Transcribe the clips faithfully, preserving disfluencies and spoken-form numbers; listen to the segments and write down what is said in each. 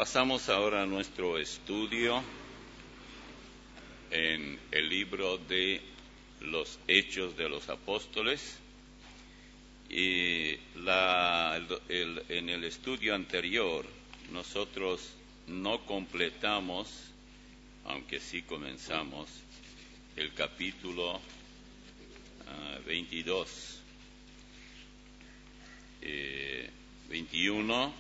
Pasamos ahora a nuestro estudio en el libro de los Hechos de los Apóstoles. Y la, el, el, en el estudio anterior nosotros no completamos, aunque sí comenzamos, el capítulo uh, veintidós, eh, veintiuno,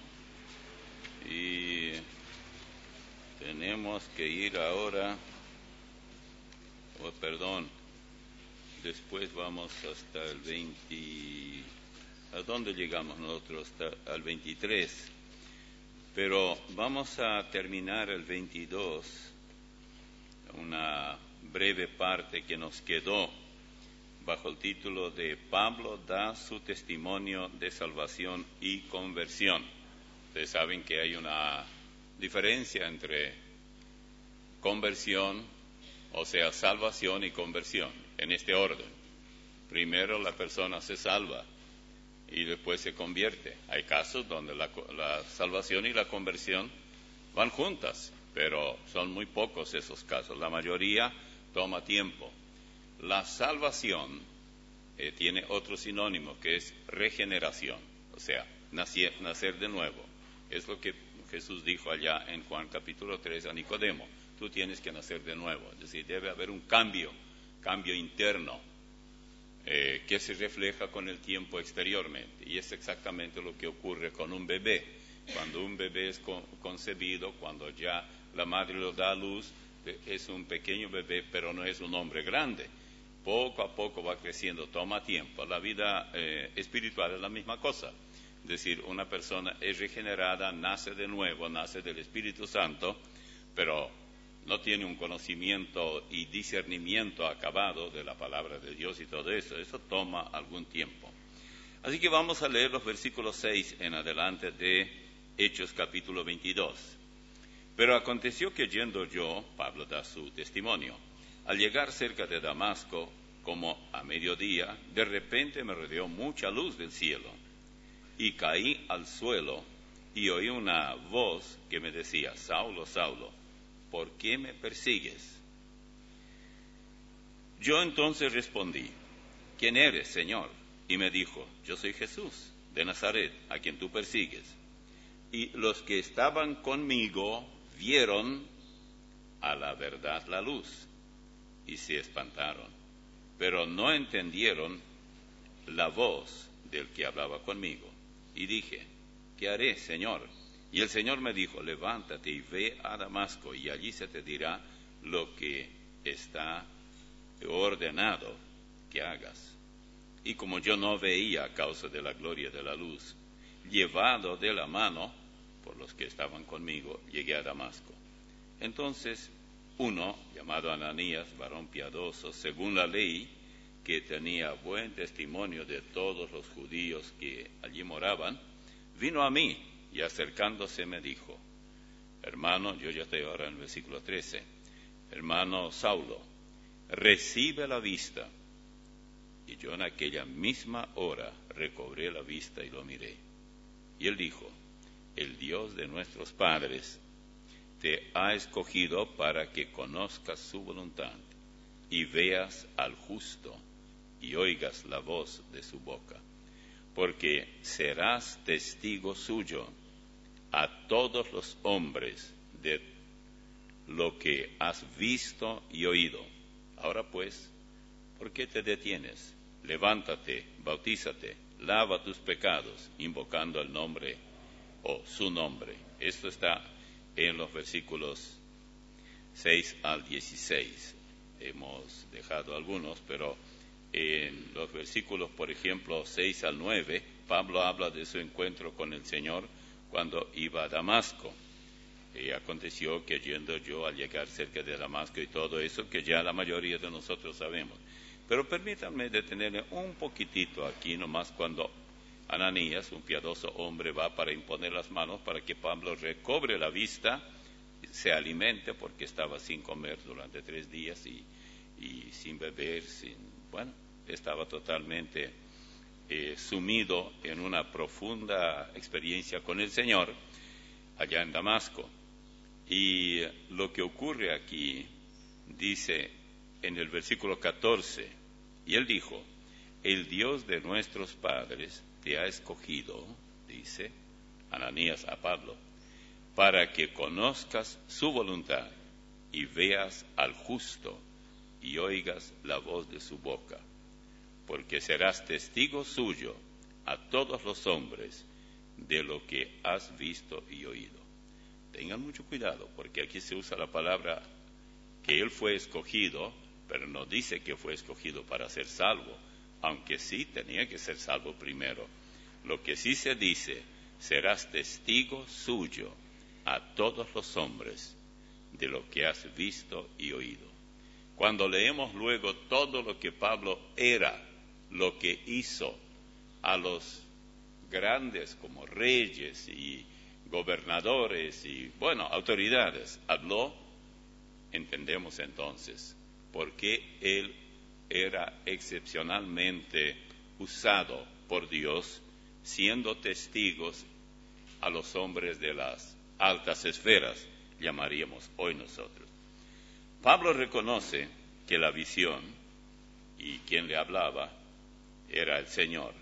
y tenemos que ir ahora, oh, perdón, después vamos hasta el veinte, ¿a dónde llegamos nosotros? Hasta al veintitrés, pero vamos a terminar el veintidós, una breve parte que nos quedó bajo el título de Pablo da su testimonio de salvación y conversión. Ustedes saben que hay una diferencia entre conversión, o sea, salvación y conversión, en este orden. Primero la persona se salva y después se convierte. Hay casos donde la, la salvación y la conversión van juntas, pero son muy pocos esos casos. La mayoría toma tiempo. La salvación eh, tiene otro sinónimo, que es regeneración, o sea, nacer, nacer de nuevo. Es lo que Jesús dijo allá en Juan capítulo tres a Nicodemo. Tú tienes que nacer de nuevo, es decir, debe haber un cambio, cambio interno, eh, que se refleja con el tiempo exteriormente. Y es exactamente lo que ocurre con un bebé. Cuando un bebé es con, concebido, cuando ya la madre lo da a luz, es un pequeño bebé, pero no es un hombre grande. Poco a poco va creciendo, toma tiempo. La vida eh, espiritual es la misma cosa. Es decir, una persona es regenerada, nace de nuevo, nace del Espíritu Santo, pero no tiene un conocimiento y discernimiento acabado de la palabra de Dios y todo eso. Eso toma algún tiempo. Así que vamos a leer los versículos seis en adelante de Hechos capítulo veintidós. Pero aconteció que yendo yo, Pablo da su testimonio, al llegar cerca de Damasco, como a mediodía, de repente me rodeó mucha luz del cielo, y caí al suelo, y oí una voz que me decía: Saulo, Saulo, ¿por qué me persigues? Yo entonces respondí: ¿quién eres, Señor? Y me dijo: yo soy Jesús de Nazaret, a quien tú persigues. Y los que estaban conmigo vieron a la verdad la luz, y se espantaron, pero no entendieron la voz del que hablaba conmigo. Y dije: ¿qué haré, Señor? Y el Señor me dijo: levántate y ve a Damasco, y allí se te dirá lo que está ordenado que hagas. Y como yo no veía a causa de la gloria de la luz, llevado de la mano por los que estaban conmigo, llegué a Damasco. Entonces uno, llamado Ananías, varón piadoso, según la ley, que tenía buen testimonio de todos los judíos que allí moraban, vino a mí y acercándose me dijo: hermano, yo ya estoy ahora en el versículo trece, hermano Saulo, recibe la vista. Y yo en aquella misma hora recobré la vista y lo miré. Y él dijo: el Dios de nuestros padres te ha escogido para que conozcas su voluntad y veas al justo y oigas la voz de su boca, porque serás testigo suyo a todos los hombres de lo que has visto y oído. Ahora pues, ¿por qué te detienes? Levántate, bautízate, lava tus pecados, invocando el nombre o su nombre. Esto está en los versículos seis al dieciséis. Hemos dejado algunos, pero en los versículos, por ejemplo, seis al nueve, Pablo habla de su encuentro con el Señor cuando iba a Damasco. Y aconteció que yendo yo al llegar cerca de Damasco y todo eso, que ya la mayoría de nosotros sabemos. Pero permítanme detenerme un poquitito aquí, nomás cuando Ananías, un piadoso hombre, va para imponer las manos para que Pablo recobre la vista, se alimente, porque estaba sin comer durante tres días y, y sin beber, sin, bueno, estaba totalmente eh, sumido en una profunda experiencia con el Señor. allá en Damasco. Y lo que ocurre aquí, dice en el versículo catorce, y él dijo, el Dios de nuestros padres te ha escogido, dice Ananías a Pablo, para que conozcas su voluntad y veas al justo y oigas la voz de su boca, porque serás testigo suyo a todos los hombres de lo que has visto y oído. Tengan mucho cuidado, porque aquí se usa la palabra que él fue escogido, pero no dice que fue escogido para ser salvo, aunque sí tenía que ser salvo primero. Lo que sí se dice, serás testigo suyo a todos los hombres de lo que has visto y oído. Cuando leemos luego todo lo que Pablo era, lo que hizo a los grandes como reyes y gobernadores y, bueno, autoridades, habló, entendemos entonces por qué él era excepcionalmente usado por Dios, siendo testigos a los hombres de las altas esferas, llamaríamos hoy nosotros. Pablo reconoce que la visión y quien le hablaba era el Señor,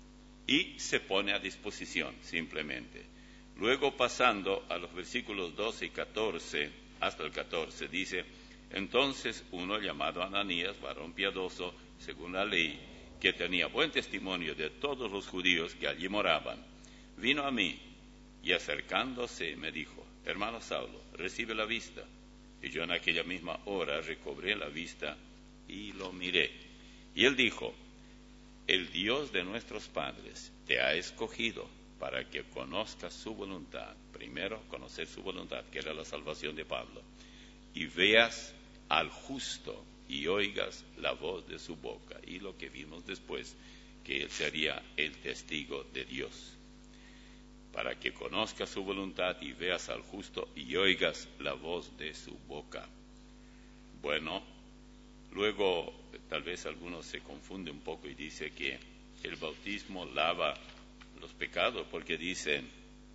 y se pone a disposición simplemente. Luego, pasando a los versículos doce y catorce, hasta el catorce, dice, entonces uno llamado Ananías, varón piadoso, según la ley, que tenía buen testimonio de todos los judíos que allí moraban, vino a mí y acercándose me dijo, hermano Saulo, recibe la vista. Y yo en aquella misma hora recobré la vista y lo miré. Y él dijo, el Dios de nuestros padres te ha escogido para que conozcas su voluntad. Primero, conocer su voluntad, que era la salvación de Pablo, y veas al justo y oigas la voz de su boca. Y lo que vimos después, que él sería el testigo de Dios. Para que conozcas su voluntad y veas al justo y oigas la voz de su boca. Bueno, luego tal vez algunos se confunden un poco y dice que el bautismo lava los pecados, porque dicen,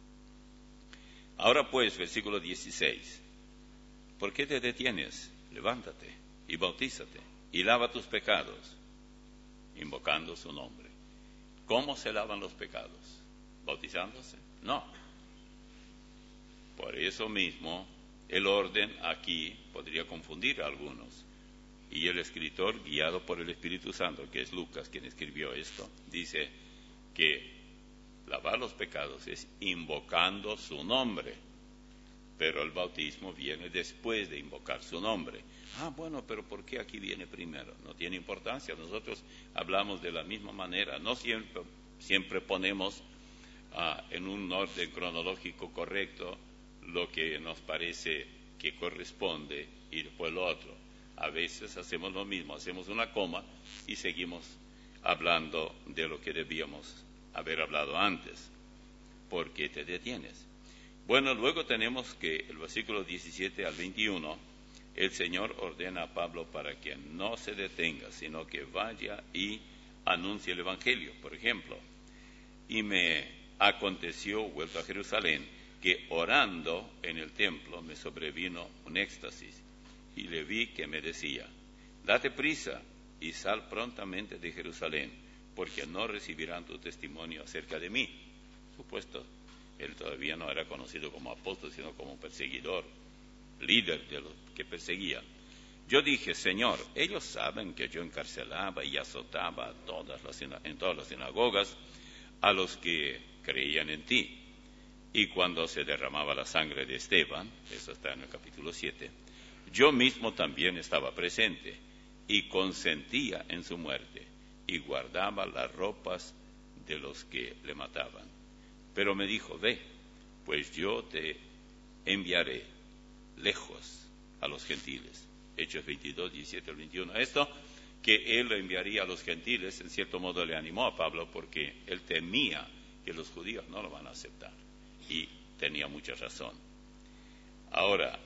ahora pues, versículo dieciséis, ¿por qué te detienes? Levántate y bautízate y lava tus pecados, invocando su nombre. ¿Cómo se lavan los pecados? ¿Bautizándose? No. Por eso mismo, el orden aquí podría confundir a algunos. Y el escritor, guiado por el Espíritu Santo, que es Lucas quien escribió esto, dice que lavar los pecados es invocando su nombre, pero el bautismo viene después de invocar su nombre. Ah, bueno, pero ¿por qué aquí viene primero? No tiene importancia, nosotros hablamos de la misma manera, no siempre, siempre ponemos ah, en un orden cronológico correcto lo que nos parece que corresponde y después lo otro. A veces hacemos lo mismo, hacemos una coma y seguimos hablando de lo que debíamos haber hablado antes. ¿Por qué te detienes? Bueno, luego tenemos que el versículo diecisiete al veintiuno, el Señor ordena a Pablo para que no se detenga, sino que vaya y anuncie el Evangelio. Por ejemplo, y me aconteció, vuelto a Jerusalén, que orando en el templo me sobrevino un éxtasis, y le vi que me decía, date prisa y sal prontamente de Jerusalén, porque no recibirán tu testimonio acerca de mí. Supuesto, él todavía no era conocido como apóstol, sino como perseguidor, líder de los que perseguían. Yo dije, Señor, ellos saben que yo encarcelaba y azotaba a todas las, en todas las sinagogas a los que creían en ti. Y cuando se derramaba la sangre de Esteban, eso está en el capítulo siete, yo mismo también estaba presente y consentía en su muerte y guardaba las ropas de los que le mataban. Pero me dijo, ve, pues yo te enviaré lejos a los gentiles. Hechos veintidós, diecisiete al veintiuno. Esto que él lo enviaría a los gentiles, en cierto modo le animó a Pablo porque él temía que los judíos no lo van a aceptar. Y tenía mucha razón. Ahora,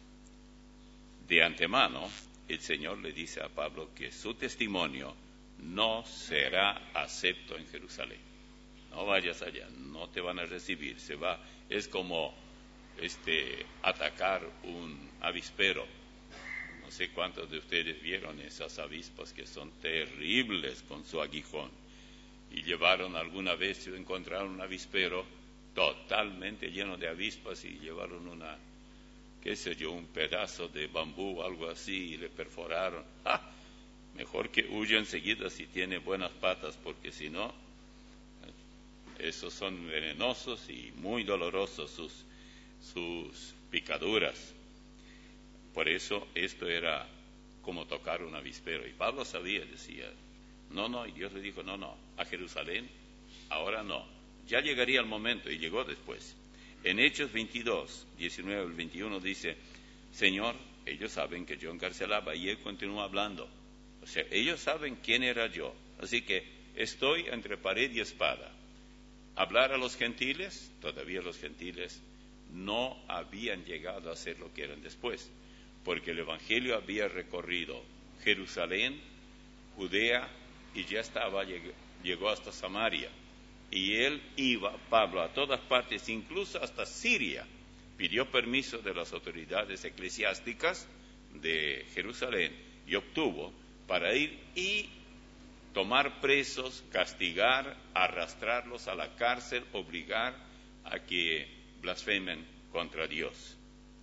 de antemano, el Señor le dice a Pablo que su testimonio no será acepto en Jerusalén. No vayas allá, no te van a recibir, se va. Es como este, atacar un avispero. No sé cuántos de ustedes vieron esas avispas que son terribles con su aguijón. Y llevaron alguna vez, encontraron un avispero totalmente lleno de avispas y llevaron una, qué sé yo, un pedazo de bambú o algo así y le perforaron. ¡Ah! Mejor que huya enseguida si tiene buenas patas, porque si no, esos son venenosos y muy dolorosos sus, sus picaduras. Por eso esto era como tocar un avispero. Y Pablo sabía, decía, no, no, y Dios le dijo, no, no, a Jerusalén, ahora no. Ya llegaría el momento, y llegó después. En Hechos veintidós, diecinueve al veintiuno dice, Señor, ellos saben que yo encarcelaba, y él continúa hablando. O sea, ellos saben quién era yo. Así que estoy entre pared y espada. Hablar a los gentiles, todavía los gentiles no habían llegado a ser lo que eran después, porque el Evangelio había recorrido Jerusalén, Judea, y ya estaba, llegó hasta Samaria. Y él iba, Pablo, a todas partes, incluso hasta Siria. Pidió permiso de las autoridades eclesiásticas de Jerusalén y obtuvo para ir y tomar presos, castigar, arrastrarlos a la cárcel, obligar a que blasfemen contra Dios.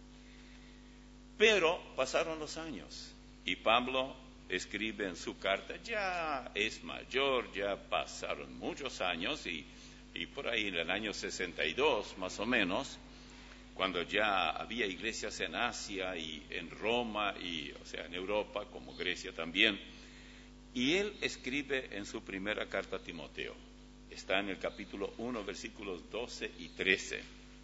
Pero pasaron los años y Pablo escribe en su carta, ya es mayor, ya pasaron muchos años y, y por ahí en el año sesenta y dos más o menos, cuando ya había iglesias en Asia y en Roma, y, o sea, en Europa, como Grecia también, y él escribe en su primera carta a Timoteo, está en el capítulo uno, versículos doce y trece.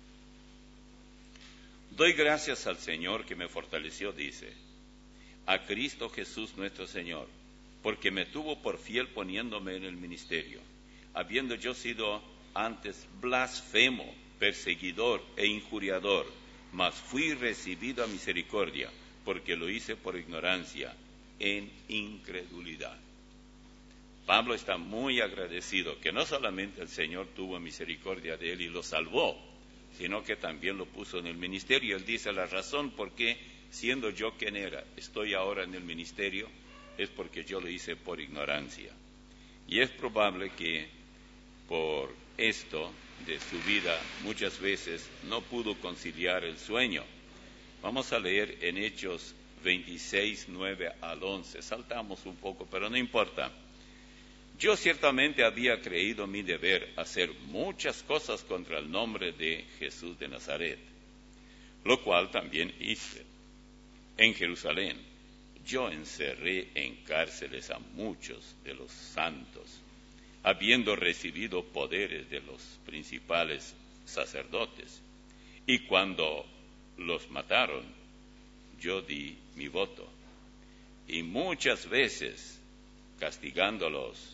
Doy gracias al Señor que me fortaleció, dice, a Cristo Jesús nuestro Señor, porque me tuvo por fiel poniéndome en el ministerio, habiendo yo sido antes blasfemo, perseguidor e injuriador, mas fui recibido a misericordia, porque lo hice por ignorancia, en incredulidad. Pablo está muy agradecido que no solamente el Señor tuvo misericordia de él y lo salvó, sino que también lo puso en el ministerio. Él dice, la razón por qué, siendo yo quien era, estoy ahora en el ministerio, es porque yo lo hice por ignorancia. Y es probable que por esto de su vida muchas veces no pudo conciliar el sueño. Vamos a leer en Hechos veintiséis, nueve al once. Saltamos un poco, pero no importa. Yo ciertamente había creído mi deber hacer muchas cosas contra el nombre de Jesús de Nazaret, lo cual también hice. En Jerusalén yo encerré en cárceles a muchos de los santos, habiendo recibido poderes de los principales sacerdotes. Y cuando los mataron, yo di mi voto. Y muchas veces, castigándolos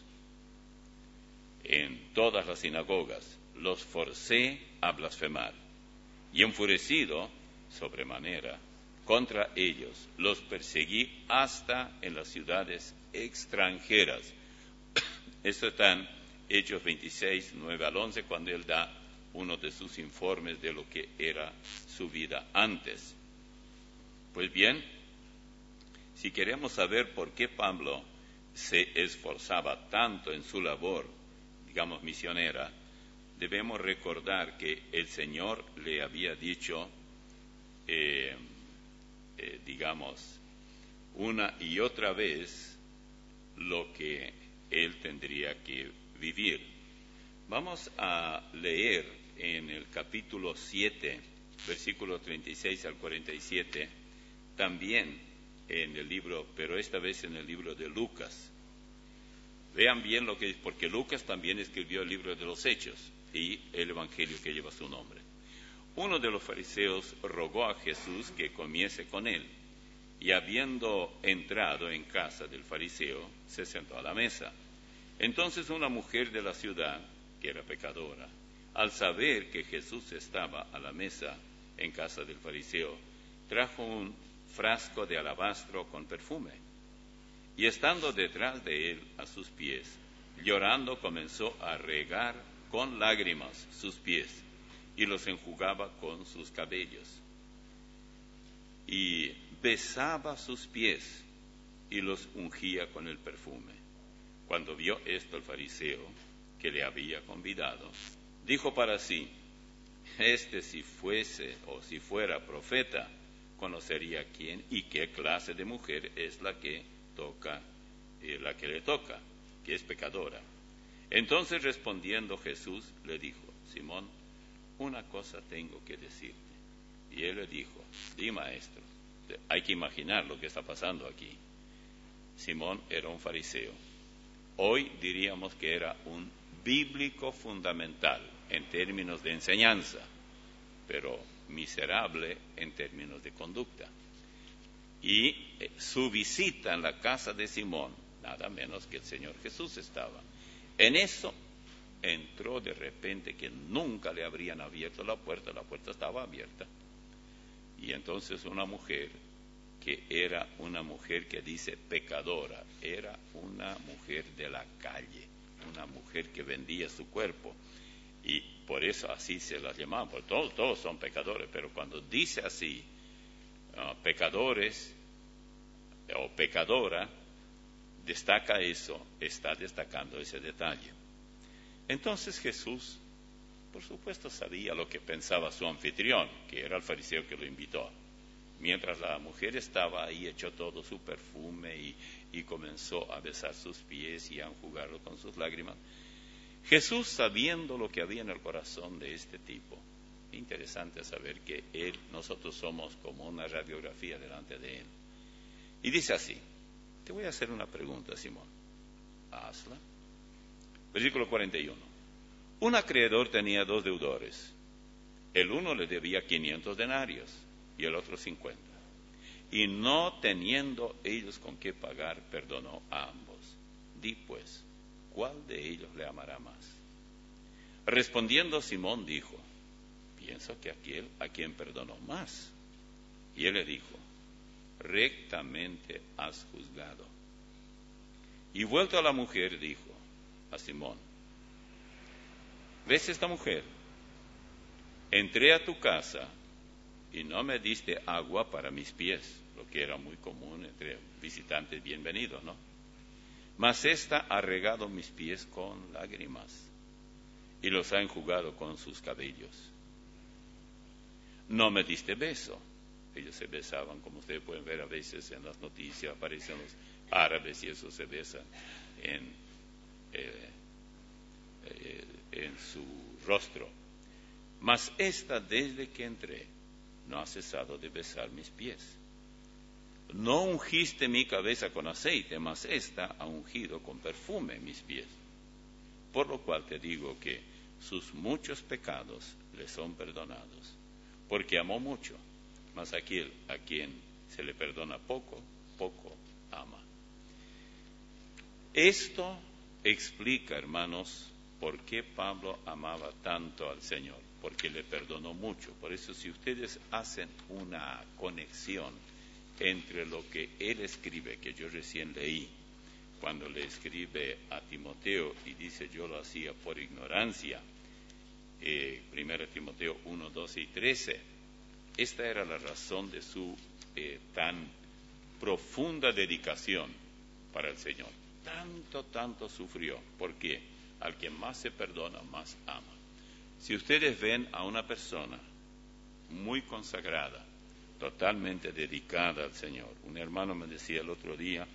en todas las sinagogas, los forcé a blasfemar. Y enfurecido sobremanera contra ellos, los perseguí hasta en las ciudades extranjeras. Esto está en Hechos veintiséis, nueve al once, cuando él da uno de sus informes de lo que era su vida antes. Pues bien, si queremos saber por qué Pablo se esforzaba tanto en su labor, digamos, misionera, debemos recordar que el Señor le había dicho, eh, eh, digamos, una y otra vez lo que él tendría que vivir. Vamos a leer en el capítulo siete, versículo treinta y seis al cuarenta y siete, también en el libro, pero esta vez en el libro de Lucas. Vean bien lo que es, porque Lucas también escribió el libro de los Hechos y el Evangelio que lleva su nombre. Uno de los fariseos rogó a Jesús que comiese con él, y habiendo entrado en casa del fariseo, se sentó a la mesa. Entonces una mujer de la ciudad, que era pecadora, al saber que Jesús estaba a la mesa en casa del fariseo, trajo un frasco de alabastro con perfume, y estando detrás de él a sus pies, llorando comenzó a regar con lágrimas sus pies, y los enjugaba con sus cabellos. Y besaba sus pies y los ungía con el perfume. Cuando vio esto el fariseo que le había convidado, dijo para sí: este si fuese o si fuera profeta, conocería quién y qué clase de mujer es la que toca, eh, la que le toca, que es pecadora. Entonces respondiendo Jesús le dijo: Simón, una cosa tengo que decirte. Y él le dijo: di, maestro. Hay que imaginar lo que está pasando aquí. Simón era un fariseo. Hoy diríamos que era un bíblico fundamental en términos de enseñanza, pero miserable en términos de conducta. Y eh, su visita en la casa de Simón, nada menos que el Señor Jesús estaba. En eso entró de repente, que nunca le habrían abierto la puerta, la puerta estaba abierta. Y entonces una mujer, que era una mujer que dice pecadora, era una mujer de la calle, una mujer que vendía su cuerpo, y por eso así se las llamaban, porque todos, todos son pecadores, pero cuando dice así, uh, pecadores o pecadora, destaca eso, está destacando ese detalle. Entonces Jesús, por supuesto, sabía lo que pensaba su anfitrión, que era el fariseo que lo invitó. Mientras la mujer estaba ahí, echó todo su perfume y, y comenzó a besar sus pies y a enjugarlo con sus lágrimas. Jesús, sabiendo lo que había en el corazón de este tipo, interesante saber que él, nosotros somos como una radiografía delante de él. Y dice así: te voy a hacer una pregunta, Simón. Hazla. Versículo cuarenta y uno. Un acreedor tenía dos deudores. El uno le debía quinientos denarios y el otro cincuenta. Y no teniendo ellos con qué pagar, perdonó a ambos. Di pues, ¿cuál de ellos le amará más? Respondiendo Simón dijo: pienso que aquel a quien perdonó más. Y él le dijo: rectamente has juzgado. Y vuelto a la mujer dijo a Simón: ¿ves esta mujer? Entré a tu casa y no me diste agua para mis pies, lo que era muy común entre visitantes bienvenidos, ¿no? Mas ésta ha regado mis pies con lágrimas y los ha enjugado con sus cabellos. No me diste beso. Ellos se besaban, como ustedes pueden ver a veces en las noticias, aparecen los árabes y eso se besan en, eh, eh, en su rostro. Mas esta, desde que entré, no ha cesado de besar mis pies. No ungiste mi cabeza con aceite, mas esta ha ungido con perfume mis pies. Por lo cual te digo que sus muchos pecados le son perdonados, porque amó mucho. Mas aquel a quien se le perdona poco, poco ama. Esto explica, hermanos, por qué Pablo amaba tanto al Señor, porque le perdonó mucho. Por eso, si ustedes hacen una conexión entre lo que él escribe, que yo recién leí, cuando le escribe a Timoteo y dice: yo lo hacía por ignorancia, eh, primero Timoteo uno, doce y trece, esta era la razón de su eh, tan profunda dedicación para el Señor. Tanto, tanto sufrió, porque al que más se perdona, más ama. Si ustedes ven a una persona muy consagrada, totalmente dedicada al Señor, un hermano me decía el otro día: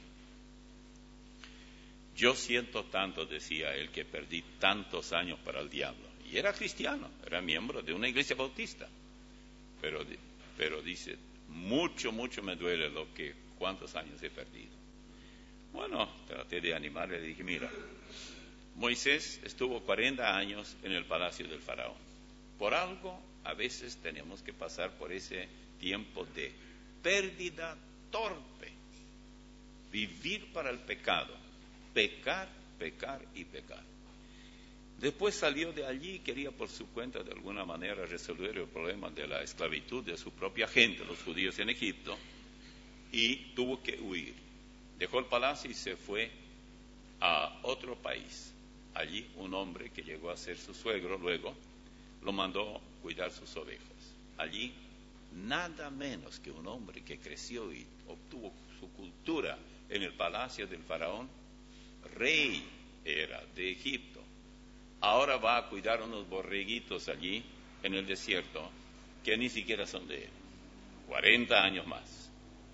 yo siento tanto, decía él, que perdí tantos años para el diablo. Y era cristiano, era miembro de una iglesia bautista. Pero, pero dice, mucho, mucho me duele lo que, cuántos años he perdido. Bueno, traté de animarle, le dije: mira, Moisés estuvo cuarenta años en el palacio del faraón. Por algo, a veces tenemos que pasar por ese tiempo de pérdida torpe. Vivir para el pecado, pecar, pecar y pecar. Después salió de allí y quería por su cuenta de alguna manera resolver el problema de la esclavitud de su propia gente, los judíos en Egipto, y tuvo que huir. Dejó el palacio y se fue a otro país. Allí un hombre que llegó a ser su suegro luego lo mandó cuidar sus ovejas. Allí, nada menos que un hombre que creció y obtuvo su cultura en el palacio del faraón, rey era de Egipto. Ahora va a cuidar unos borreguitos allí en el desierto que ni siquiera son de él. cuarenta años más.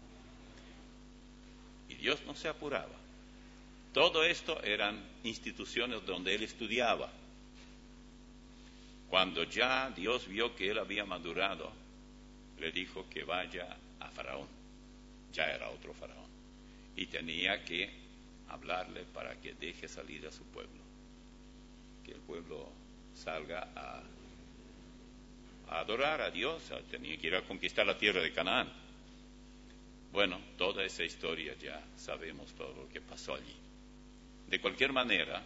Y Dios no se apuraba. Todo esto eran instituciones donde él estudiaba. Cuando ya Dios vio que él había madurado, le dijo que vaya a Faraón. Ya era otro Faraón. Y tenía que hablarle para que deje salir a su pueblo. Que el pueblo salga a, a adorar a Dios. Tenía que ir a conquistar la tierra de Canaán. Bueno, toda esa historia ya sabemos todo lo que pasó allí. De cualquier manera,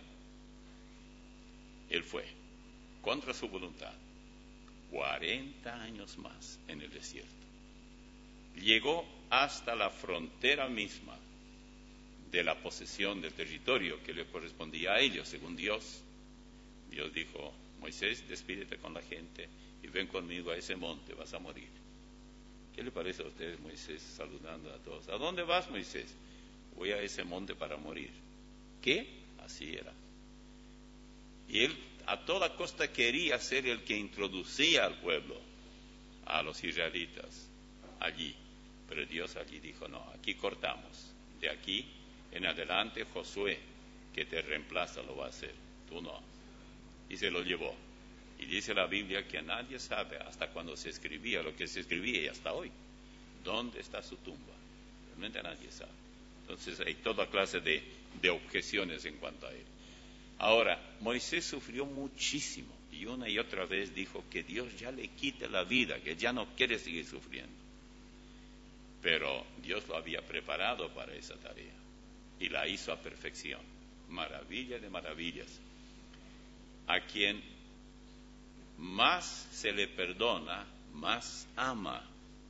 él fue, contra su voluntad, cuarenta años más en el desierto. Llegó hasta la frontera misma de la posesión del territorio que le correspondía a ellos, según Dios. Dios dijo: Moisés, despídete con la gente y ven conmigo a ese monte, vas a morir. ¿Qué le parece a ustedes, Moisés, saludando a todos? ¿A dónde vas, Moisés? Voy a ese monte para morir. ¿Qué? Así era. Y él a toda costa quería ser el que introducía al pueblo, a los israelitas, allí. Pero Dios allí dijo: no, aquí cortamos. De aquí en adelante Josué, que te reemplaza, lo va a hacer. Tú no. Y se lo llevó. Y dice la Biblia que nadie sabe hasta cuando se escribía lo que se escribía y hasta hoy. ¿Dónde está su tumba? Realmente nadie sabe. Entonces hay toda clase de, de objeciones en cuanto a él. Ahora, Moisés sufrió muchísimo y una y otra vez dijo que Dios ya le quite la vida, que ya no quiere seguir sufriendo. Pero Dios lo había preparado para esa tarea y la hizo a perfección. Maravilla de maravillas. A quien más se le perdona, más ama.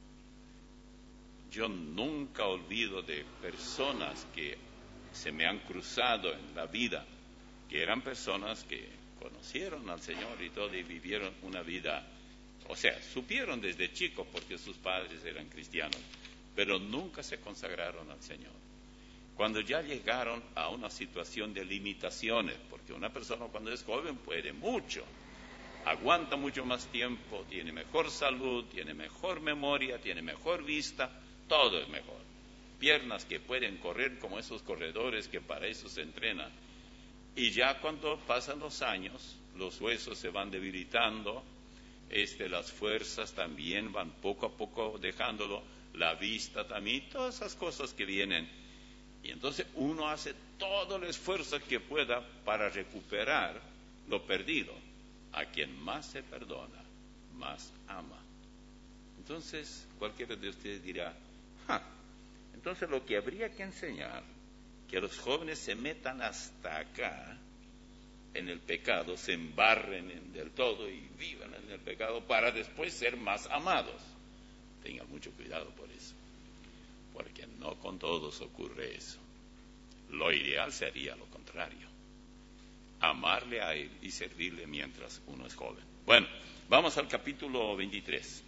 Yo nunca olvido de personas que se me han cruzado en la vida, que eran personas que conocieron al Señor y todo, y vivieron una vida, o sea, supieron desde chicos porque sus padres eran cristianos, pero nunca se consagraron al Señor. Cuando ya llegaron a una situación de limitaciones, porque una persona cuando es joven puede mucho, aguanta mucho más tiempo, tiene mejor salud, tiene mejor memoria, tiene mejor vista, todo es mejor. Piernas que pueden correr como esos corredores que para eso se entrenan. Y ya cuando pasan los años, los huesos se van debilitando, este, las fuerzas también van poco a poco dejándolo, la vista también, todas esas cosas que vienen. Y entonces uno hace todo el esfuerzo que pueda para recuperar lo perdido. A quien más se perdona, más ama. Entonces, cualquiera de ustedes dirá: ja, entonces lo que habría que enseñar, que los jóvenes se metan hasta acá en el pecado, se embarren en del todo y vivan en el pecado para después ser más amados. Tengan mucho cuidado por eso, porque no con todos ocurre eso. Lo ideal sería lo contrario: amarle a él y servirle mientras uno es joven. Bueno, vamos al capítulo veintitrés.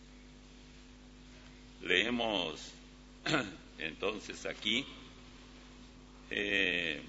Leemos entonces aquí eh,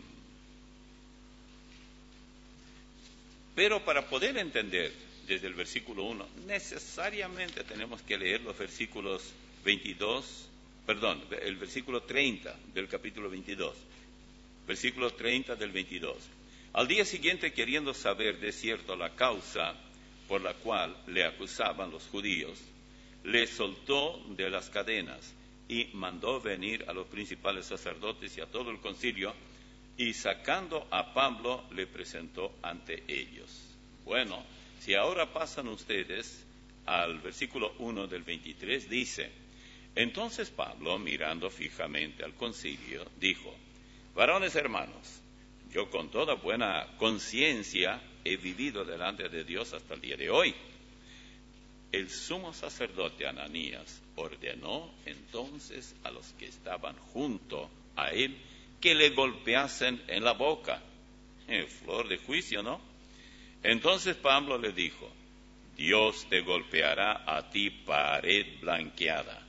pero para poder entender desde el versículo uno, necesariamente tenemos que leer los versículos veintidós, perdón, el versículo treinta del capítulo veintidós, versículo treinta del veintidós. Al día siguiente, queriendo saber de cierto la causa por la cual le acusaban los judíos, le soltó de las cadenas y mandó venir a los principales sacerdotes y a todo el concilio, y sacando a Pablo le presentó ante ellos. Bueno, si ahora pasan ustedes al versículo uno del veintitrés, dice: entonces Pablo, mirando fijamente al concilio, dijo: varones hermanos, yo con toda buena conciencia he vivido delante de Dios hasta el día de hoy. El sumo sacerdote Ananías ordenó entonces a los que estaban junto a él que le golpeasen en la boca. Eh, flor de juicio, ¿no? Entonces Pablo le dijo: Dios te golpeará a ti pared blanqueada.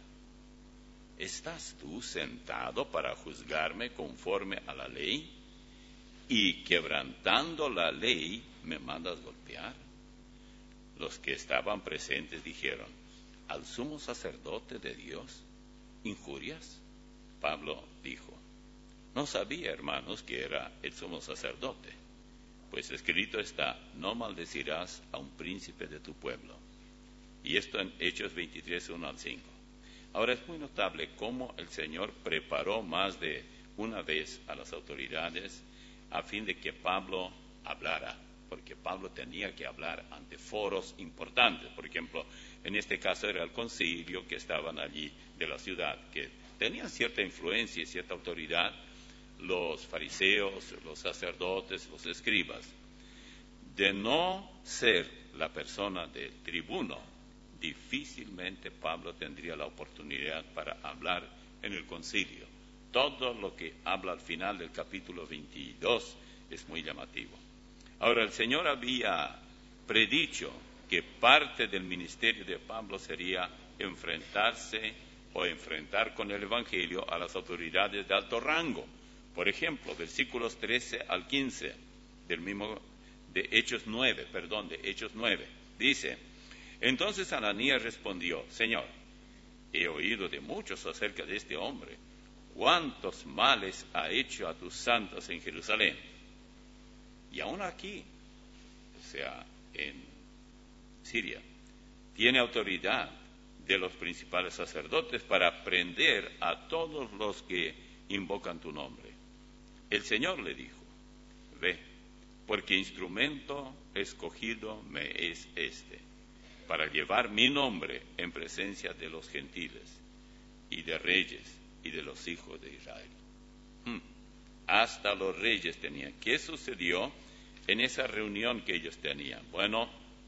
¿Estás tú sentado para juzgarme conforme a la ley? Y quebrantando la ley, ¿me mandas golpear? Los que estaban presentes dijeron, ¿al sumo sacerdote de Dios injurias? Pablo dijo, no sabía, hermanos, que era el sumo sacerdote, pues escrito está, no maldecirás a un príncipe de tu pueblo. Y esto en Hechos veintitrés, uno al cinco. Ahora es muy notable cómo el Señor preparó más de una vez a las autoridades a fin de que Pablo hablara, porque Pablo tenía que hablar ante foros importantes. Por ejemplo, en este caso era el concilio que estaban allí de la ciudad, que tenían cierta influencia y cierta autoridad, los fariseos, los sacerdotes, los escribas. De no ser la persona del tribuno, difícilmente Pablo tendría la oportunidad para hablar en el concilio. Todo lo que habla al final del capítulo veintidós es muy llamativo. Ahora, el Señor había predicho que parte del ministerio de Pablo sería enfrentarse o enfrentar con el Evangelio a las autoridades de alto rango. Por ejemplo, versículos trece al quince del mismo de Hechos nueve, perdón, de Hechos nueve, dice, entonces Ananías respondió, Señor, he oído de muchos acerca de este hombre, cuántos males ha hecho a tus santos en Jerusalén. Y aún aquí, o sea, en Siria, tiene autoridad de los principales sacerdotes para prender a todos los que invocan tu nombre. El Señor le dijo, ve, porque instrumento escogido me es este, para llevar mi nombre en presencia de los gentiles y de reyes y de los hijos de Israel. Hmm. Hasta los reyes tenían. ¿Qué sucedió en esa reunión que ellos tenían? Bueno,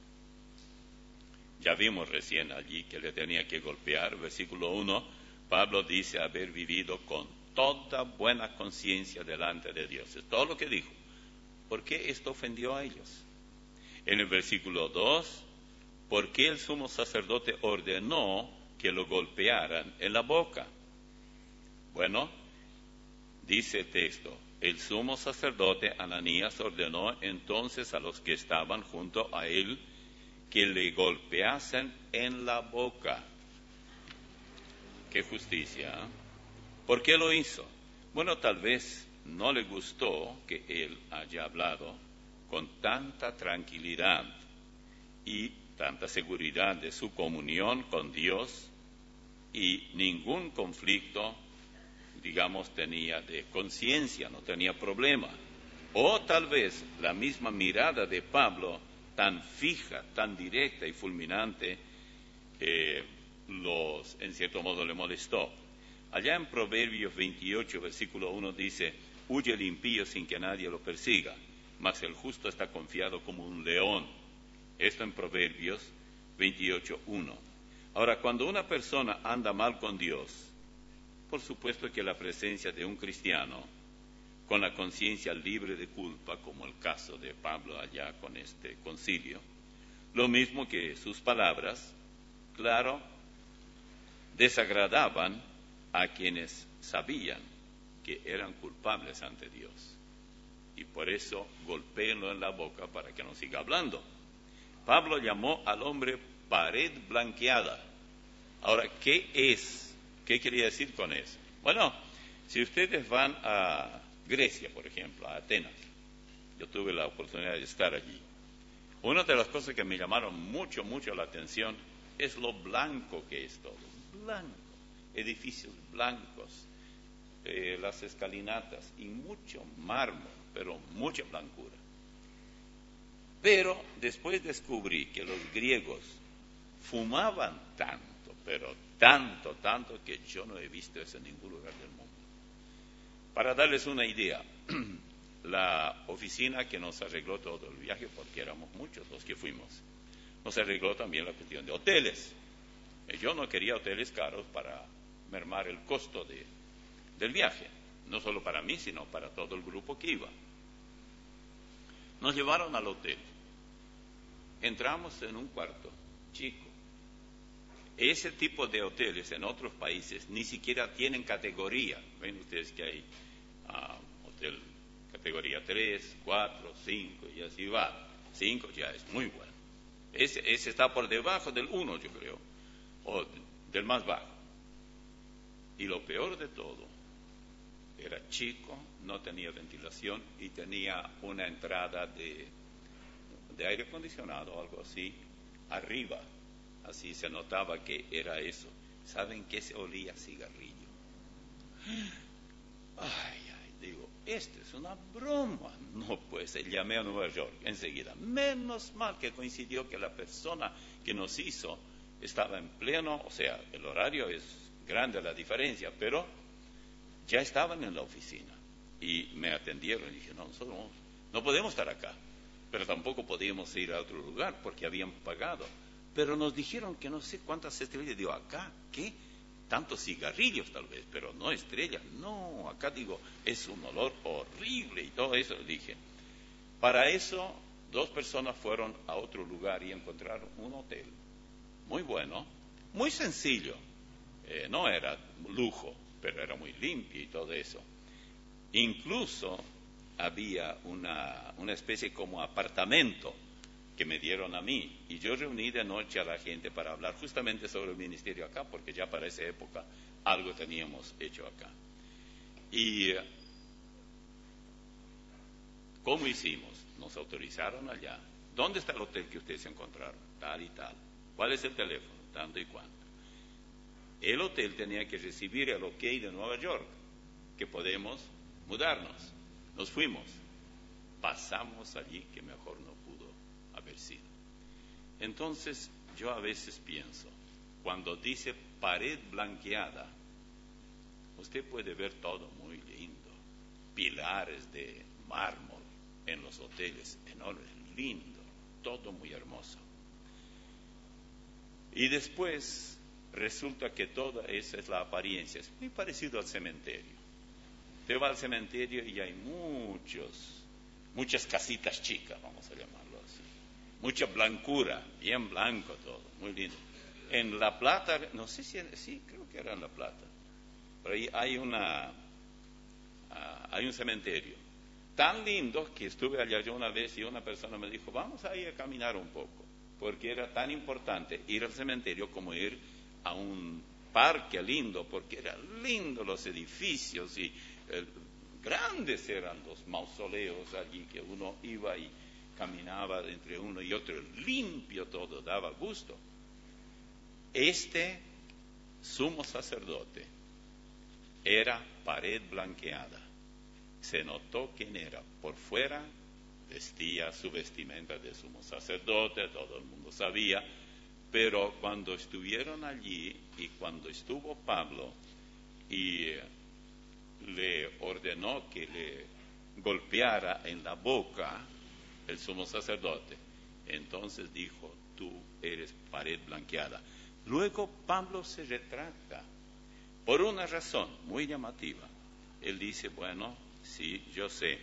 ya vimos recién allí que le tenía que golpear. Versículo uno, Pablo dice haber vivido con toda buena conciencia delante de Dios. Es todo lo que dijo. ¿Por qué esto ofendió a ellos? En el versículo dos, ¿por qué el sumo sacerdote ordenó que lo golpearan en la boca? Bueno, dice el texto, el sumo sacerdote Ananías ordenó entonces a los que estaban junto a él que le golpeasen en la boca. ¡Qué justicia! ¿eh? ¿Por qué lo hizo? Bueno, tal vez no le gustó que él haya hablado con tanta tranquilidad y tanta seguridad de su comunión con Dios y ningún conflicto, digamos, tenía de conciencia, no tenía problema. O tal vez la misma mirada de Pablo, tan fija, tan directa y fulminante, eh, los, en cierto modo le molestó. Allá en Proverbios veintiocho, versículo uno dice, huye el impío sin que nadie lo persiga, mas el justo está confiado como un león. Esto en Proverbios veintiocho, uno. Ahora, cuando una persona anda mal con Dios, por supuesto que la presencia de un cristiano con la conciencia libre de culpa, como el caso de Pablo allá con este concilio, lo mismo que sus palabras, claro, desagradaban a quienes sabían que eran culpables ante Dios. Y por eso golpéenlo en la boca para que no siga hablando. Pablo llamó al hombre pared blanqueada. Ahora, ¿qué es? ¿Qué quería decir con eso? Bueno, si ustedes van a Grecia, por ejemplo, a Atenas, yo tuve la oportunidad de estar allí. Una de las cosas que me llamaron mucho, mucho la atención es lo blanco que es todo. Blanco. Edificios blancos, eh, las escalinatas y mucho mármol, pero mucha blancura. Pero después descubrí que los griegos fumaban tanto, pero tanto, tanto, que yo no he visto eso en ningún lugar del mundo. Para darles una idea, la oficina que nos arregló todo el viaje, porque éramos muchos los que fuimos, nos arregló también la cuestión de hoteles. Yo no quería hoteles caros para mermar el costo de, del viaje, no solo para mí, sino para todo el grupo que iba. Nos llevaron al hotel. entramos en un cuarto chico. Ese tipo de hoteles en otros países ni siquiera tienen categoría. Ven ustedes que hay uh, hotel categoría tres, cuatro, cinco y así va. cinco ya es muy bueno. Ese, ese está por debajo del uno, yo creo, o del más bajo. Y lo peor de todo, era chico, no tenía ventilación y tenía una entrada de, de aire acondicionado, algo así, arriba. Así se notaba que era eso. ¿Saben qué se olía? A cigarrillo. Ay, ay, digo, esto es una broma. No, pues, llamé a Nueva York enseguida. Menos mal que coincidió que la persona que nos hizo estaba en pleno, o sea, el horario es grande la diferencia, pero ya estaban en la oficina y me atendieron y dije, no, nosotros no, no podemos estar acá, pero tampoco podíamos ir a otro lugar porque habían pagado. Pero nos dijeron que no sé cuántas estrellas. Digo, acá, ¿qué? Tantos cigarrillos tal vez, pero no estrellas. No, acá digo, es un olor horrible y todo eso. Dije, para eso, dos personas fueron a otro lugar y encontraron un hotel muy bueno, muy sencillo. Eh, no era lujo, pero era muy limpio y todo eso. Incluso había una, una especie como apartamento que me dieron a mí, y yo reuní de noche a la gente para hablar justamente sobre el ministerio acá, porque ya para esa época algo teníamos hecho acá. Y ¿cómo hicimos? Nos autorizaron allá. ¿Dónde está el hotel que ustedes encontraron? Tal y tal. ¿Cuál es el teléfono? Tanto y cuanto. El hotel tenía que recibir el ok de Nueva York, que podemos mudarnos. Nos fuimos. Pasamos allí, que mejor no pudo haber sido. Entonces, yo a veces pienso, cuando dice pared blanqueada, usted puede ver todo muy lindo, pilares de mármol en los hoteles, enormes, lindo, todo muy hermoso. Y después resulta que toda esa es la apariencia, es muy parecido al cementerio. Usted va al cementerio y hay muchos, muchas casitas chicas, vamos a llamarlo así. Mucha blancura, bien blanco todo, muy lindo. En La Plata, no sé si, sí, creo que era en La Plata, pero ahí hay una, uh, hay un cementerio tan lindo que estuve allá yo una vez y una persona me dijo, vamos a ir a caminar un poco, porque era tan importante ir al cementerio como ir a un parque lindo, porque eran lindos los edificios y eh, grandes eran los mausoleos allí, que uno iba y caminaba entre uno y otro, limpio todo, daba gusto. Este sumo sacerdote era pared blanqueada. Se notó quién era. Por fuera vestía su vestimenta de sumo sacerdote, todo el mundo sabía, pero cuando estuvieron allí y cuando estuvo Pablo y le ordenó que le golpeara en la boca el sumo sacerdote, entonces dijo, tú eres pared blanqueada. Luego Pablo se retracta por una razón muy llamativa. Él dice, bueno, sí, yo sé.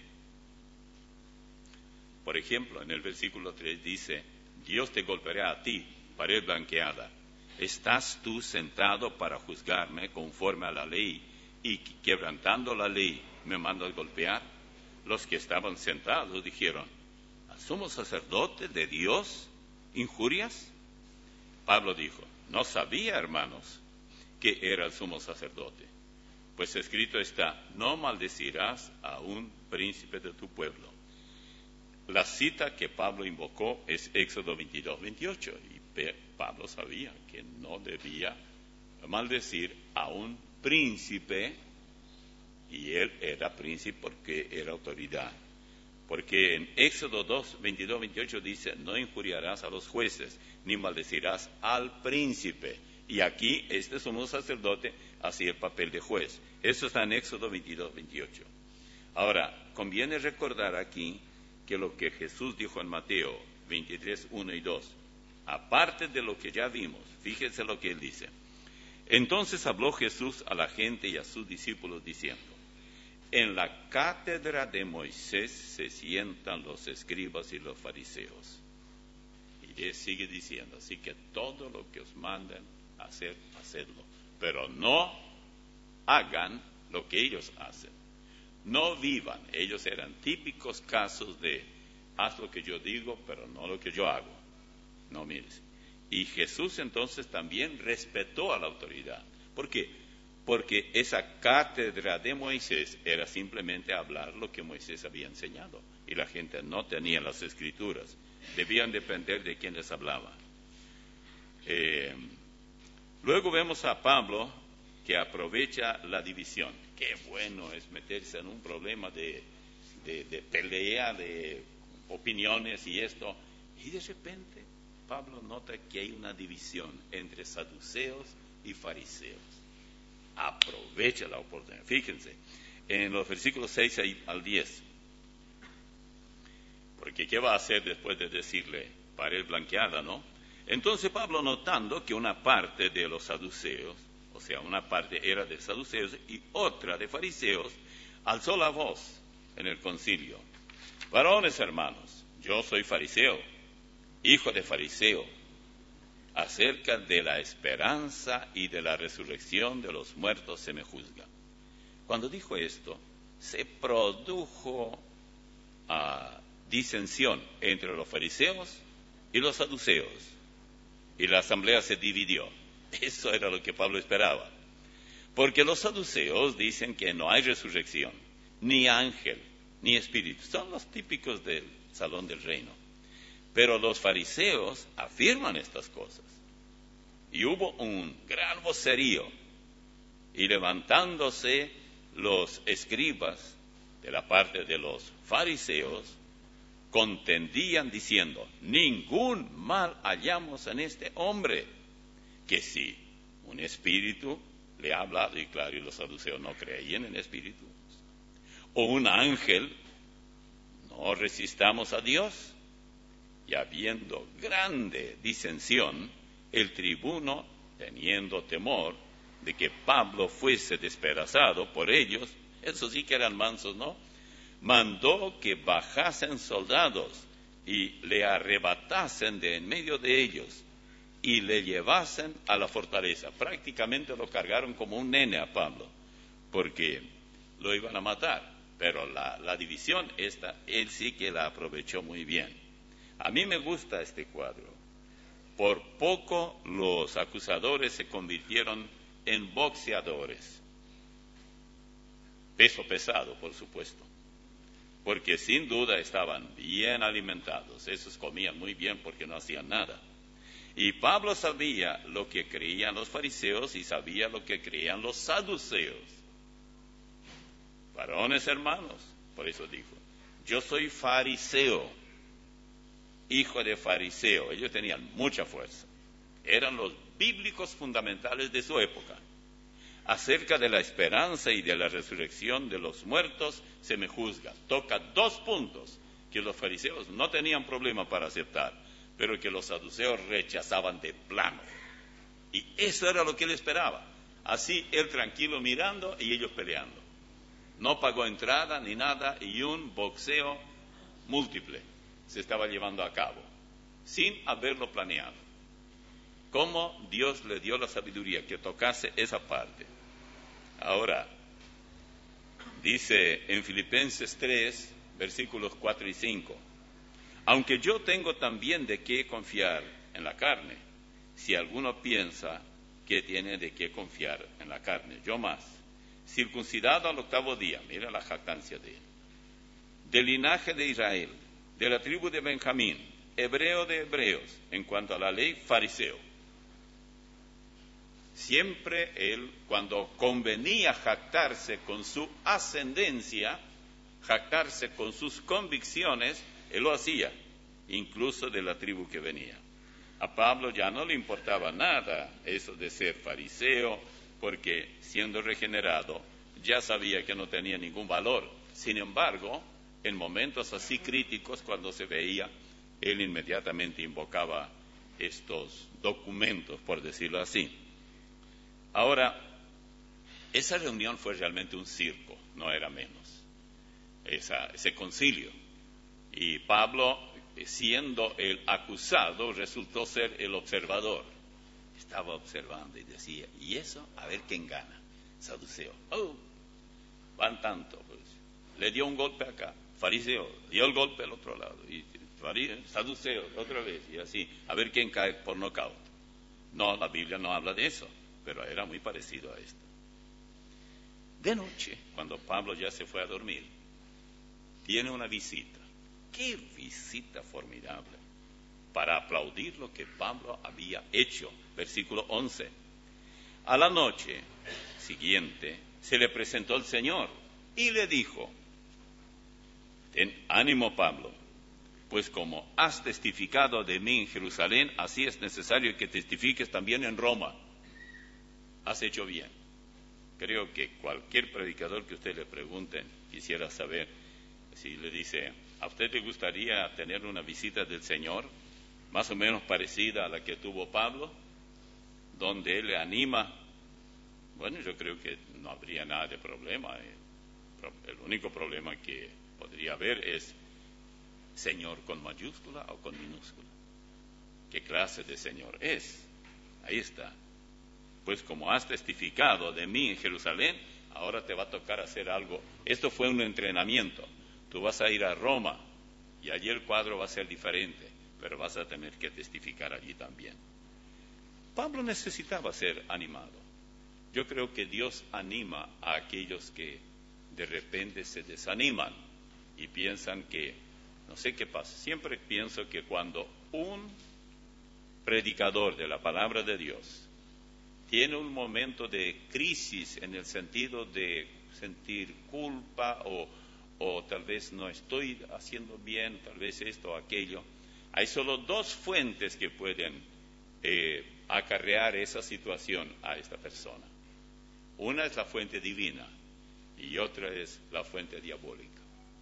Por ejemplo, en el versículo tres dice, Dios te golpeará a ti, pared blanqueada. ¿Estás tú sentado para juzgarme conforme a la ley y quebrantando la ley me mandas golpear? Los que estaban sentados dijeron, ¿somos sacerdotes de Dios? ¿Injurias? Pablo dijo, no sabía, hermanos, que era el sumo sacerdote. Pues escrito está, no maldecirás a un príncipe de tu pueblo. La cita que Pablo invocó es Éxodo veintidós, veintiocho, y Pablo sabía que no debía maldecir a un príncipe, y él era príncipe porque era autoridad. Porque en Éxodo dos, veintidós, veintiocho dice, no injuriarás a los jueces, ni maldecirás al príncipe. Y aquí este sumo sacerdote hacía el papel de juez. Eso está en Éxodo veintidós, veintiocho. Ahora, conviene recordar aquí que lo que Jesús dijo en Mateo veintitrés, uno y dos, aparte de lo que ya vimos, fíjense lo que él dice. Entonces habló Jesús a la gente y a sus discípulos diciendo, en la cátedra de Moisés se sientan los escribas y los fariseos. Y que sigue diciendo, así que todo lo que os manden a hacer, hacedlo, pero no hagan lo que ellos hacen. No vivan. Ellos eran típicos casos de haz lo que yo digo, pero no lo que yo hago. No mires. Y Jesús entonces también respetó a la autoridad. ¿Por qué? Porque esa cátedra de Moisés era simplemente hablar lo que Moisés había enseñado. Y la gente no tenía las escrituras. Debían depender de quién les hablaba. Eh, luego vemos a Pablo que aprovecha la división. Qué bueno es meterse en un problema de, de, de pelea, de opiniones y esto. Y de repente Pablo nota que hay una división entre saduceos y fariseos. Aprovecha la oportunidad. Fíjense, en los versículos seis al diez. Porque ¿qué va a hacer después de decirle pared blanqueada, no? Entonces Pablo, notando que una parte de los saduceos, o sea, una parte era de saduceos y otra de fariseos, alzó la voz en el concilio. Varones hermanos, yo soy fariseo, hijo de fariseo, acerca de la esperanza y de la resurrección de los muertos se me juzga. Cuando dijo esto, se produjo uh, disensión entre los fariseos y los saduceos, y la asamblea se dividió. Eso era lo que Pablo esperaba. Porque los saduceos dicen que no hay resurrección, ni ángel, ni espíritu. Son los típicos del salón del reino. Pero los fariseos afirman estas cosas. Y hubo un gran vocerío. Y levantándose los escribas de la parte de los fariseos, contendían diciendo, ningún mal hallamos en este hombre, que si un espíritu le ha hablado, y claro, y los saduceos no creían en espíritus, o un ángel, no resistamos a Dios. Y habiendo grande disensión, el tribuno, teniendo temor de que Pablo fuese despedazado por ellos, eso sí que eran mansos, ¿no?, mandó que bajasen soldados y le arrebatasen de en medio de ellos y le llevasen a la fortaleza. Prácticamente lo cargaron como un nene a Pablo, porque lo iban a matar. Pero la, la división esta, él sí que la aprovechó muy bien. A mí me gusta este cuadro. Por poco los acusadores se convirtieron en boxeadores. Peso pesado, por supuesto. Porque sin duda estaban bien alimentados. Esos comían muy bien porque no hacían nada. Y Pablo sabía lo que creían los fariseos y sabía lo que creían los saduceos. Varones hermanos, por eso dijo, yo soy fariseo, hijo de fariseo. Ellos tenían mucha fuerza. Eran los bíblicos fundamentales de su época. Acerca de la esperanza y de la resurrección de los muertos se me juzga. Toca dos puntos que los fariseos no tenían problema para aceptar, pero que los saduceos rechazaban de plano. Y eso era lo que él esperaba. Así él tranquilo mirando y ellos peleando. No pagó entrada ni nada y un boxeo múltiple se estaba llevando a cabo, sin haberlo planeado. Cómo Dios le dio la sabiduría que tocase esa parte. Ahora, dice en Filipenses tres, versículos cuatro y cinco, aunque yo tengo también de qué confiar en la carne, si alguno piensa que tiene de qué confiar en la carne, yo más, circuncidado al octavo día, mira la jactancia de él, del linaje de Israel, de la tribu de Benjamín, hebreo de hebreos, en cuanto a la ley, fariseo. Siempre él, cuando convenía jactarse con su ascendencia, jactarse con sus convicciones, él lo hacía, incluso de la tribu que venía. A Pablo ya no le importaba nada eso de ser fariseo, porque siendo regenerado ya sabía que no tenía ningún valor. Sin embargo, en momentos así críticos, cuando se veía, él inmediatamente invocaba estos documentos, por decirlo así. Ahora, esa reunión fue realmente un circo, no era menos, esa, ese concilio. Y Pablo, siendo el acusado, resultó ser el observador. Estaba observando y decía, ¿y eso? A ver quién gana. Saduceo, oh, van tanto, pues. Le dio un golpe acá, fariseo, dio el golpe al otro lado, y saduceo otra vez, y así, a ver quién cae por nocaut. No, la Biblia no habla de eso, pero era muy parecido a esto. De noche, cuando Pablo ya se fue a dormir, tiene una visita. ¡Qué visita formidable! Para aplaudir lo que Pablo había hecho. Versículo once. A la noche siguiente se le presentó el Señor y le dijo, ten ánimo, Pablo, pues como has testificado de mí en Jerusalén, así es necesario que testifiques también en Roma. Has hecho bien. Creo que cualquier predicador que usted le pregunte quisiera saber si le dice, ¿a usted le gustaría tener una visita del Señor más o menos parecida a la que tuvo Pablo, donde él le anima? Bueno, yo creo que no habría nada de problema. El único problema que podría haber es Señor con mayúscula o con minúscula. ¿Qué clase de Señor es? Ahí está. Pues como has testificado de mí en Jerusalén, ahora te va a tocar hacer algo. Esto fue un entrenamiento. Tú vas a ir a Roma y allí el cuadro va a ser diferente, pero vas a tener que testificar allí también. Pablo necesitaba ser animado. Yo creo que Dios anima a aquellos que de repente se desaniman y piensan que, no sé qué pasa, siempre pienso que cuando un predicador de la palabra de Dios tiene un momento de crisis en el sentido de sentir culpa o, o tal vez no estoy haciendo bien, tal vez esto o aquello, hay solo dos fuentes que pueden eh, acarrear esa situación a esta persona. Una es la fuente divina y otra es la fuente diabólica.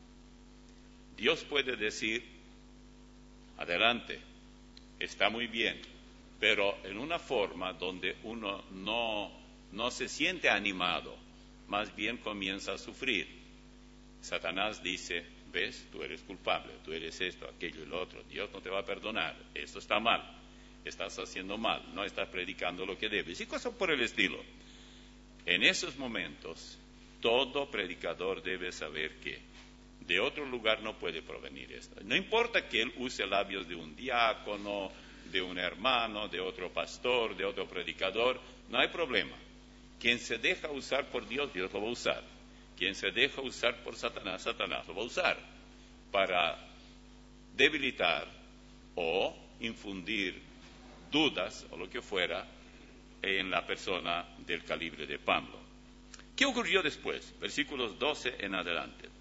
Dios puede decir, adelante, está muy bien, pero en una forma donde uno no, no se siente animado, más bien comienza a sufrir. Satanás dice, ves, tú eres culpable, tú eres esto, aquello y lo otro, Dios no te va a perdonar, esto está mal, estás haciendo mal, no estás predicando lo que debes, y cosas por el estilo. En esos momentos, todo predicador debe saber que de otro lugar no puede provenir esto. No importa que él use labios de un diácono, de un hermano, de otro pastor, de otro predicador, no hay problema. Quien se deja usar por Dios, Dios lo va a usar. Quien se deja usar por Satanás, Satanás lo va a usar para debilitar o infundir dudas o lo que fuera en la persona del calibre de Pablo. ¿Qué ocurrió después? Versículos doce en adelante.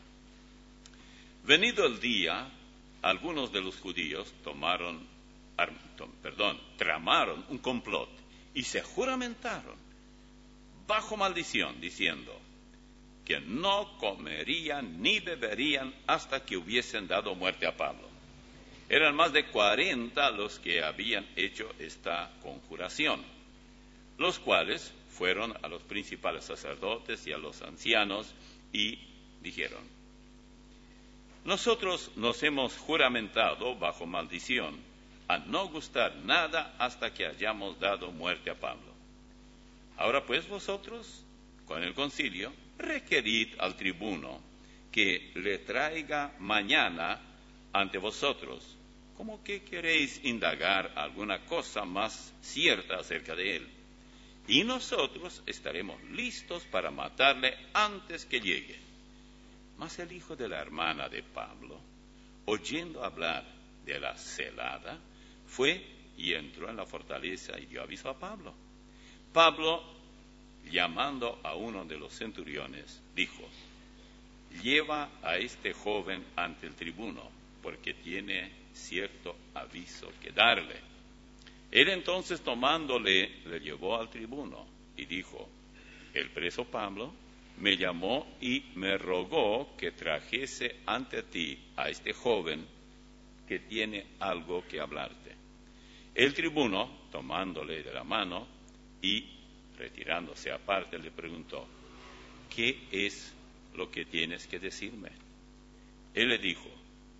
Venido el día, algunos de los judíos tomaron, perdón, tramaron un complot y se juramentaron bajo maldición, diciendo que no comerían ni beberían hasta que hubiesen dado muerte a Pablo. Eran más de cuarenta los que habían hecho esta conjuración, los cuales fueron a los principales sacerdotes y a los ancianos y dijeron, nosotros nos hemos juramentado bajo maldición a no gustar nada hasta que hayamos dado muerte a Pablo. Ahora pues vosotros, con el concilio, requerid al tribuno que le traiga mañana ante vosotros, como que queréis indagar alguna cosa más cierta acerca de él. Y nosotros estaremos listos para matarle antes que llegue. Mas el hijo de la hermana de Pablo, oyendo hablar de la celada, fue y entró en la fortaleza y dio aviso a Pablo. Pablo, llamando a uno de los centuriones, dijo, lleva a este joven ante el tribuno, porque tiene cierto aviso que darle. Él entonces tomándole, le llevó al tribuno y dijo, el preso Pablo me llamó y me rogó que trajese ante ti a este joven que tiene algo que hablarte. El tribuno, tomándole de la mano y retirándose aparte, le preguntó, ¿qué es lo que tienes que decirme? Él le dijo,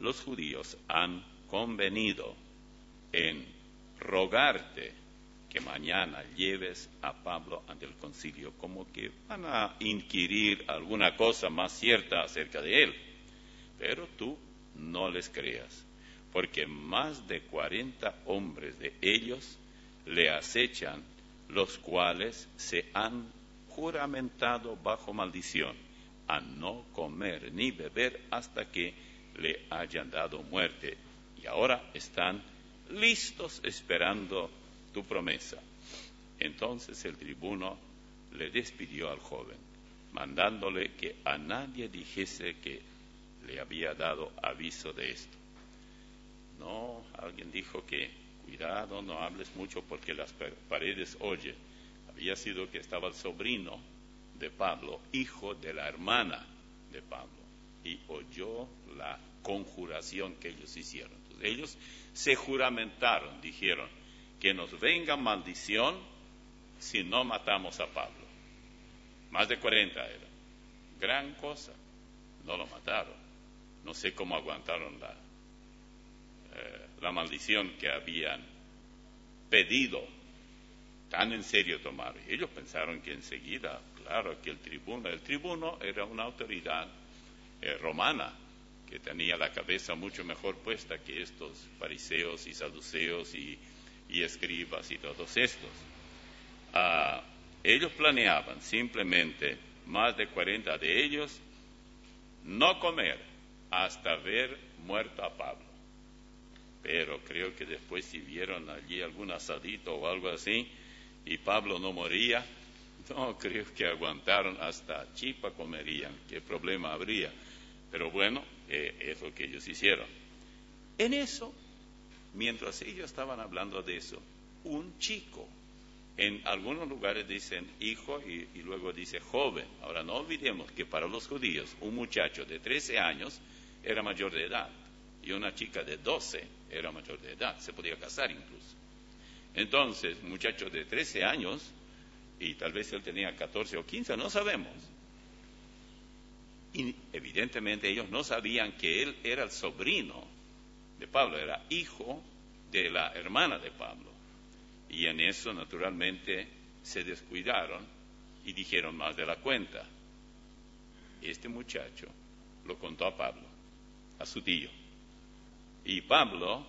los judíos han convenido en rogarte que mañana lleves a Pablo ante el concilio, como que van a inquirir alguna cosa más cierta acerca de él. Pero tú no les creas, porque más de cuarenta hombres de ellos le acechan, los cuales se han juramentado bajo maldición a no comer ni beber hasta que le hayan dado muerte, y ahora están listos esperando tu promesa. Entonces el tribuno le despidió al joven, mandándole que a nadie dijese que le había dado aviso de esto. No, alguien dijo que cuidado, no hables mucho porque las paredes oyen. Había sido que estaba el sobrino de Pablo, hijo de la hermana de Pablo, y oyó la conjuración que ellos hicieron. Entonces, ellos se juramentaron, dijeron, que nos venga maldición si no matamos a Pablo. Más de cuarenta eran. Gran cosa. No lo mataron. No sé cómo aguantaron la, eh, la maldición que habían pedido. Tan en serio tomaron. Y ellos pensaron que enseguida, claro, que el tribuno, el tribuno era una autoridad eh, romana, que tenía la cabeza mucho mejor puesta que estos fariseos y saduceos y, y escribas y todos estos. Ah, ellos planeaban simplemente, más de cuarenta de ellos, no comer hasta ver muerto a Pablo. Pero creo que después si vieron allí algún asadito o algo así, y Pablo no moría, no creo que aguantaron, hasta chipa comerían, qué problema habría. Pero bueno, eh, es lo que ellos hicieron. En eso, mientras ellos estaban hablando de eso, un chico, en algunos lugares dicen hijo y, y luego dice joven. Ahora no olvidemos que para los judíos un muchacho de trece años era mayor de edad y una chica de doce era mayor de edad, se podía casar incluso. Entonces, un muchacho de trece años, y tal vez él tenía catorce o quince, no sabemos. Y evidentemente ellos no sabían que él era el sobrino de Pablo, era hijo de la hermana de Pablo. Y en eso, naturalmente, se descuidaron y dijeron más de la cuenta. Este muchacho lo contó a Pablo, a su tío. Y Pablo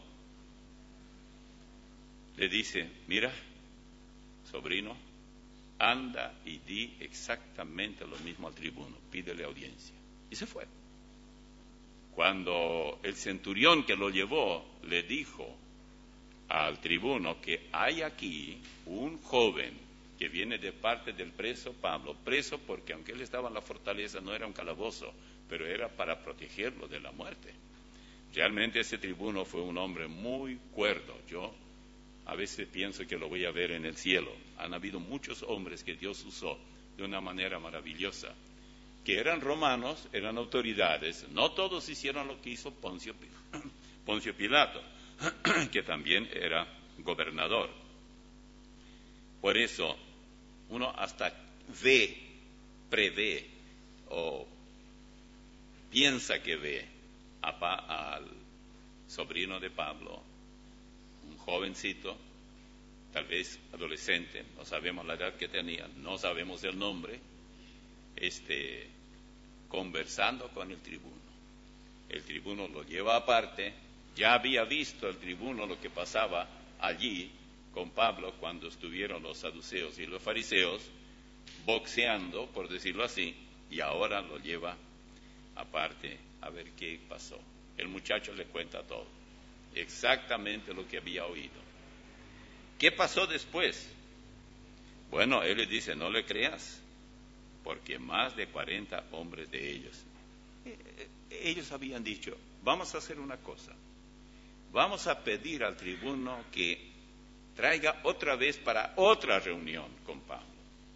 le dice, mira, sobrino, anda y di exactamente lo mismo al tribuno, pídele audiencia. Y se fue. Cuando el centurión que lo llevó le dijo al tribuno que hay aquí un joven que viene de parte del preso Pablo, preso porque aunque él estaba en la fortaleza no era un calabozo, pero era para protegerlo de la muerte. Realmente ese tribuno fue un hombre muy cuerdo. Yo a veces pienso que lo voy a ver en el cielo. Han habido muchos hombres que Dios usó de una manera maravillosa, que eran romanos, eran autoridades. No todos hicieron lo que hizo Poncio, Poncio Pilato, que también era gobernador. Por eso, uno hasta ve, prevé, o piensa que ve a pa, al sobrino de Pablo, un jovencito, tal vez adolescente, no sabemos la edad que tenía, no sabemos el nombre, este, conversando con el tribuno. El tribuno lo lleva aparte. Ya había visto el tribuno lo que pasaba allí con Pablo cuando estuvieron los saduceos y los fariseos boxeando, por decirlo así, y ahora lo lleva aparte a ver qué pasó. El muchacho le cuenta todo, exactamente lo que había oído. ¿Qué pasó después? Bueno, él le dice, no le creas, porque más de cuarenta hombres de ellos, ellos habían dicho, vamos a hacer una cosa, vamos a pedir al tribuno que traiga otra vez para otra reunión con Pablo.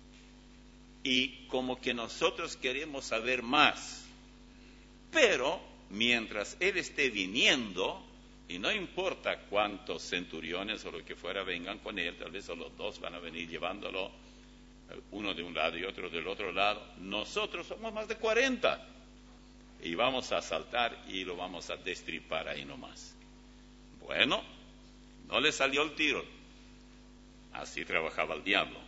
Y como que nosotros queremos saber más, pero mientras él esté viniendo, y no importa cuántos centuriones o lo que fuera vengan con él, tal vez solo dos van a venir llevándolo, uno de un lado y otro del otro lado, nosotros somos más de cuarenta. y vamos a asaltar y lo vamos a destripar ahí nomás. Bueno, no le salió el tiro. Así trabajaba el diablo.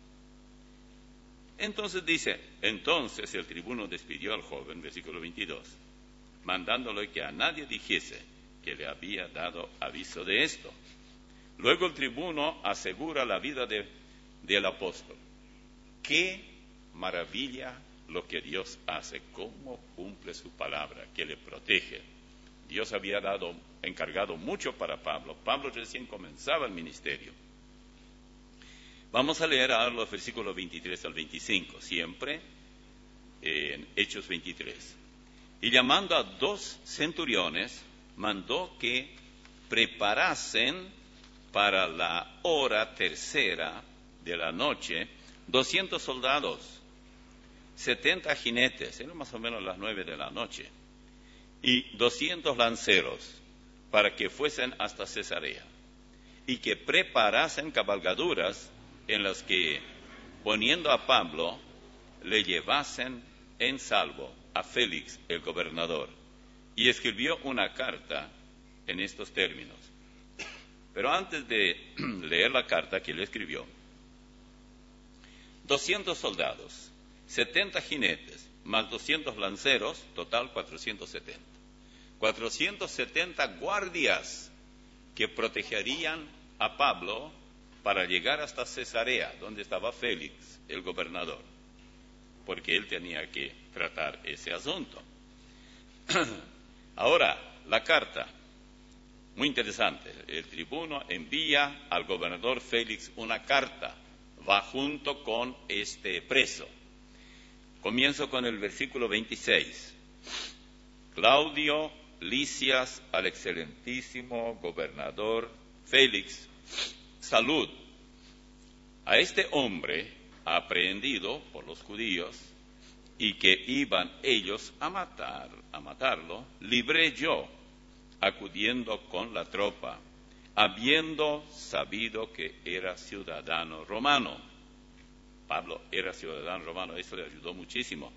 Entonces dice, entonces el tribuno despidió al joven, versículo veintidós, mandándole que a nadie dijese que le había dado aviso de esto. Luego el tribuno asegura la vida de, del apóstol. ¡Qué maravilla lo que Dios hace! ¿Cómo cumple su palabra, que le protege? Dios había dado, encargado mucho para Pablo. Pablo recién comenzaba el ministerio. Vamos a leer ahora los versículos veintitrés al veinticinco, siempre en Hechos veintitrés. Y llamando a dos centuriones, mandó que preparasen para la hora tercera de la noche doscientos soldados, setenta jinetes, eran más o menos las nueve de la noche, y doscientos lanceros, para que fuesen hasta Cesarea, y que preparasen cabalgaduras en las que, poniendo a Pablo, le llevasen en salvo a Félix, el gobernador. Y escribió una carta en estos términos. Pero antes de leer la carta que le escribió, doscientos soldados, setenta jinetes, más doscientos lanceros, total cuatrocientos setenta. cuatrocientos setenta guardias que protegerían a Pablo para llegar hasta Cesarea, donde estaba Félix, el gobernador, porque él tenía que tratar ese asunto. Ahora, la carta, muy interesante. El tribuno envía al gobernador Félix una carta, va junto con este preso. Comienzo con el versículo veintiséis. Claudio Lisias al excelentísimo gobernador Félix, salud. A este hombre aprehendido por los judíos y que iban ellos a matar, a matarlo, libré yo, acudiendo con la tropa, habiendo sabido que era ciudadano romano. Pablo era ciudadano romano, eso le ayudó muchísimo.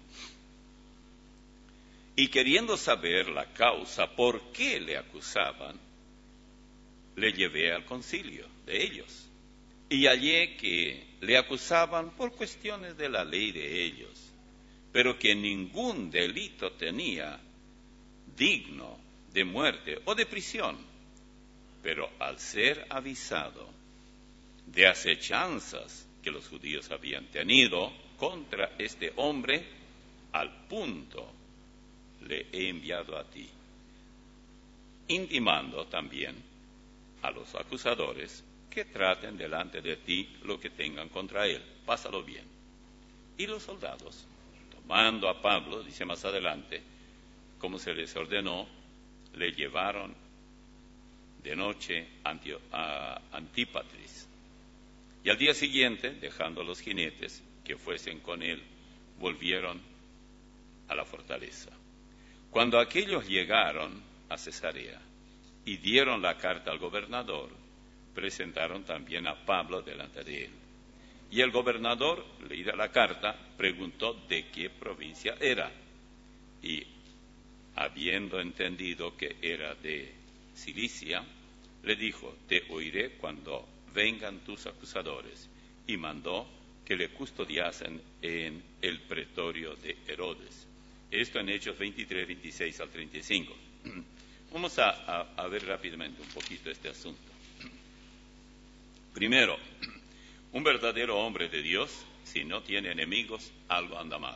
Y queriendo saber la causa por qué le acusaban, le llevé al concilio de ellos. Y hallé que le acusaban por cuestiones de la ley de ellos, pero que ningún delito tenía digno de muerte o de prisión. Pero al ser avisado de acechanzas que los judíos habían tenido contra este hombre, al punto le he enviado a ti, intimando también a los acusadores que traten delante de ti lo que tengan contra él. Pásalo bien. Y los soldados, tomando a Pablo, dice más adelante, como se les ordenó, le llevaron de noche a Antípatris. Y al día siguiente, dejando a los jinetes que fuesen con él, volvieron a la fortaleza. Cuando aquellos llegaron a Cesarea y dieron la carta al gobernador, presentaron también a Pablo delante de él. Y el gobernador, leída la carta, preguntó de qué provincia era. Y habiendo entendido que era de Cilicia, le dijo, te oiré cuando vengan tus acusadores. Y mandó que le custodiasen en el pretorio de Herodes. Esto en Hechos veintitrés, veintiséis al treinta y cinco. Vamos a, a, a ver rápidamente un poquito este asunto. Primero, un verdadero hombre de Dios, si no tiene enemigos, algo anda mal.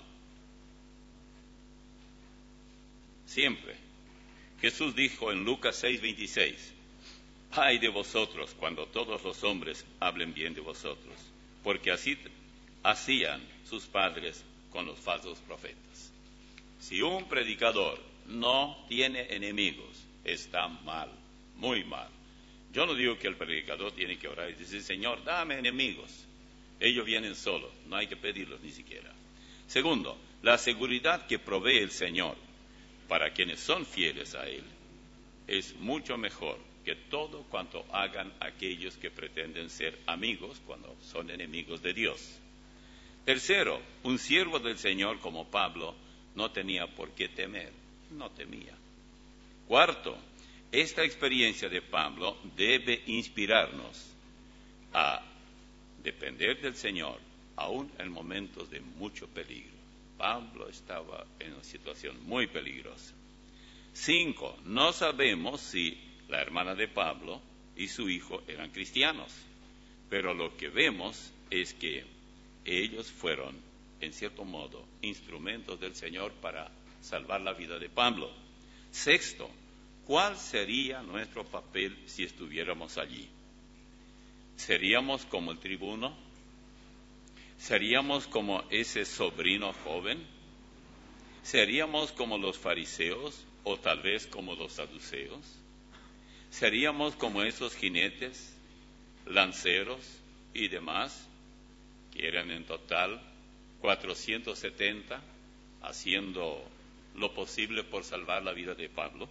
Siempre. Jesús dijo en Lucas seis, veintiséis, ay de vosotros cuando todos los hombres hablen bien de vosotros, porque así hacían sus padres con los falsos profetas. Si un predicador no tiene enemigos, está mal, muy mal. Yo no digo que el predicador tiene que orar y decir, Señor, dame enemigos. Ellos vienen solos, no hay que pedirlos ni siquiera. Segundo, la seguridad que provee el Señor para quienes son fieles a Él es mucho mejor que todo cuanto hagan aquellos que pretenden ser amigos cuando son enemigos de Dios. Tercero, un siervo del Señor como Pablo no tenía por qué temer. no temía. Cuarto, esta experiencia de Pablo debe inspirarnos a depender del Señor, aún en momentos de mucho peligro. Pablo estaba en una situación muy peligrosa. Cinco, no sabemos si la hermana de Pablo y su hijo eran cristianos, pero lo que vemos es que ellos fueron, en cierto modo, instrumentos del Señor para salvar la vida de Pablo. Sexto, ¿cuál sería nuestro papel si estuviéramos allí? ¿Seríamos como el tribuno? ¿Seríamos como ese sobrino joven? ¿Seríamos como los fariseos o tal vez como los saduceos? ¿Seríamos como esos jinetes, lanceros y demás, que eran en total cuatrocientos setenta, haciendo lo posible por salvar la vida de Pablo?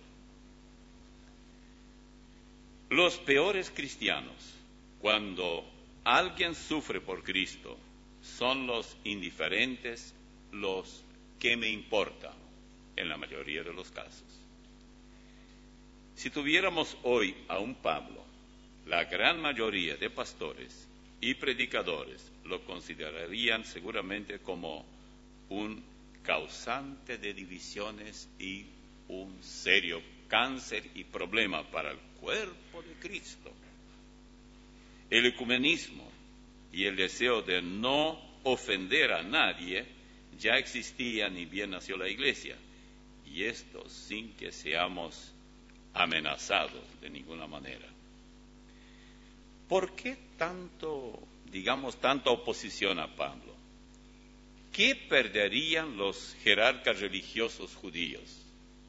Los peores cristianos, cuando alguien sufre por Cristo, son los indiferentes, los que me importan, en la mayoría de los casos. Si tuviéramos hoy a un Pablo, la gran mayoría de pastores y predicadores lo considerarían seguramente como un causante de divisiones y un serio cáncer y problema para el cuerpo de Cristo. El ecumenismo y el deseo de no ofender a nadie ya existía ni bien nació la Iglesia, y esto sin que seamos amenazados de ninguna manera. ¿Por qué tanto, digamos, tanta oposición a Pablo? ¿Qué perderían los jerarcas religiosos judíos?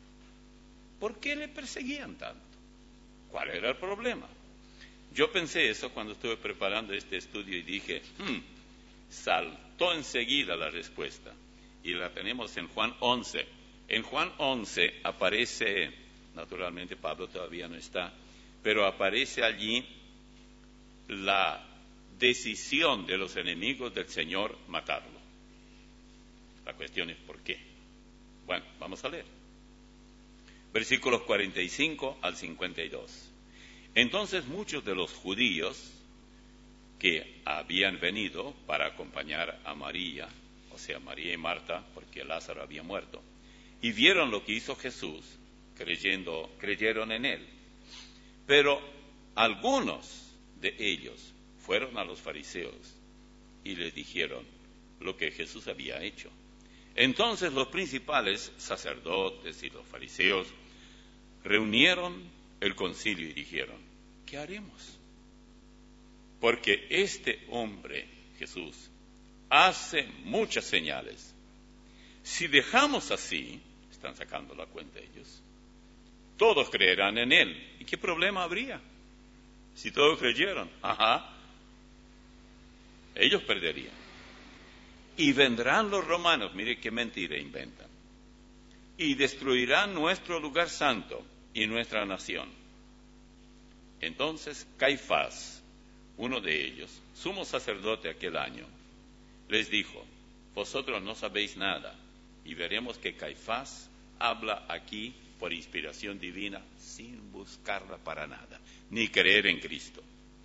¿Por qué le perseguían tanto? ¿Cuál era el problema? Yo pensé eso cuando estuve preparando este estudio y dije, hmm, saltó enseguida la respuesta. Y la tenemos en Juan once. En Juan once aparece, naturalmente Pablo todavía no está, pero aparece allí la decisión de los enemigos del Señor matarlo. La cuestión es ¿por qué? Bueno, vamos a leer. Versículos cuarenta y cinco al cincuenta y dos. Entonces muchos de los judíos que habían venido para acompañar a María, o sea, María y Marta, porque Lázaro había muerto, y vieron lo que hizo Jesús, creyendo, creyeron en él. Pero algunos de ellos fueron a los fariseos y les dijeron lo que Jesús había hecho. Entonces los principales sacerdotes y los fariseos reunieron el concilio y dijeron, ¿qué haremos? Porque este hombre, Jesús, hace muchas señales. Si dejamos así, están sacando la cuenta ellos, todos creerán en él. ¿Y qué problema habría? Si todos creyeron, ajá, ellos perderían. Y vendrán los romanos, mire qué mentira inventan, y destruirán nuestro lugar santo y nuestra nación. Entonces Caifás, uno de ellos, sumo sacerdote aquel año, les dijo, vosotros no sabéis nada, y veremos que Caifás habla aquí por inspiración divina, sin buscarla para nada, ni creer en Cristo.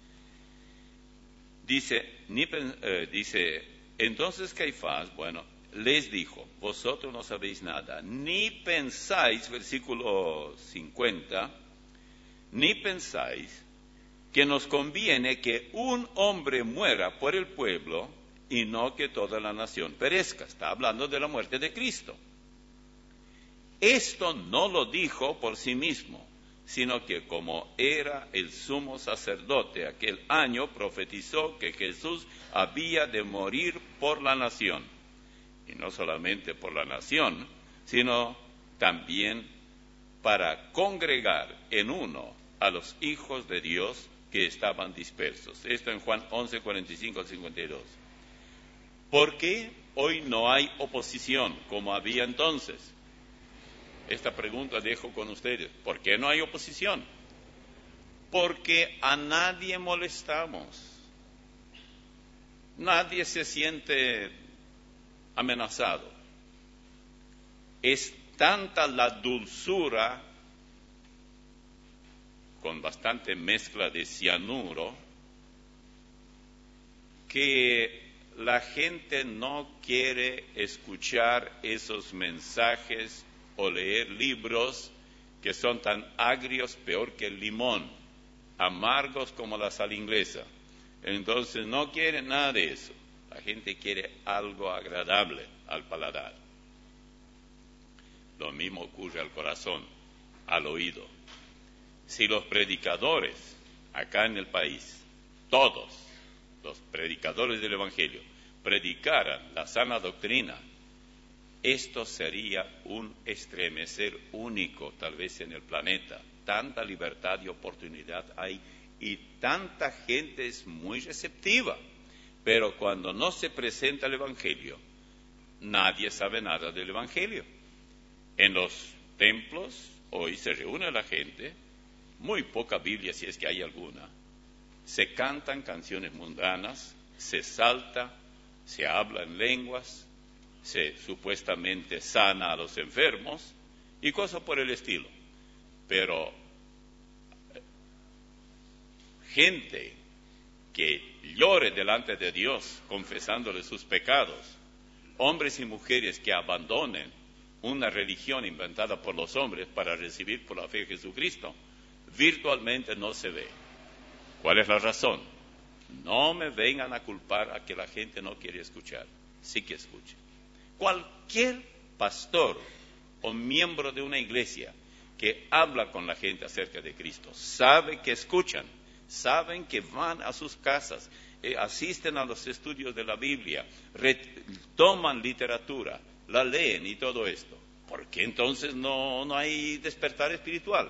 Dice, ni, eh, dice, entonces Caifás, bueno, les dijo, vosotros no sabéis nada, ni pensáis, versículo cincuenta, ni pensáis que nos conviene que un hombre muera por el pueblo y no que toda la nación perezca. Está hablando de la muerte de Cristo. Esto no lo dijo por sí mismo, sino que como era el sumo sacerdote aquel año, profetizó que Jesús había de morir por la nación. Y no solamente por la nación, sino también para congregar en uno a los hijos de Dios que estaban dispersos. Esto en Juan once, cuarenta y cinco al cincuenta y dos. ¿Por qué hoy no hay oposición como había entonces? Esta pregunta dejo con ustedes. ¿Por qué no hay oposición? Porque a nadie molestamos. Nadie se siente amenazado. Es tanta la dulzura, con bastante mezcla de cianuro, que la gente no quiere escuchar esos mensajes o leer libros que son tan agrios, peor que el limón, amargos como la sal inglesa. Entonces no quiere nada de eso. La gente quiere algo agradable al paladar. Lo mismo ocurre al corazón, al oído. Si los predicadores acá en el país, todos los predicadores del Evangelio, predicaran la sana doctrina, esto sería un estremecer único tal vez en el planeta. Tanta libertad y oportunidad hay y tanta gente es muy receptiva. Pero cuando no se presenta el Evangelio, nadie sabe nada del Evangelio. En los templos hoy se reúne la gente, muy poca Biblia si es que hay alguna, se cantan canciones mundanas, se salta, se habla en lenguas, se supuestamente sana a los enfermos y cosas por el estilo. Pero gente que llore delante de Dios confesándole sus pecados, hombres y mujeres que abandonen una religión inventada por los hombres para recibir por la fe de Jesucristo, virtualmente no se ve. ¿Cuál es la razón? No me vengan a culpar a que la gente no quiere escuchar. Sí que escuche. Cualquier pastor o miembro de una iglesia que habla con la gente acerca de Cristo sabe que escuchan, saben que van a sus casas, eh, asisten a los estudios de la Biblia, toman literatura, la leen y todo esto. ¿Por qué entonces no, no hay despertar espiritual?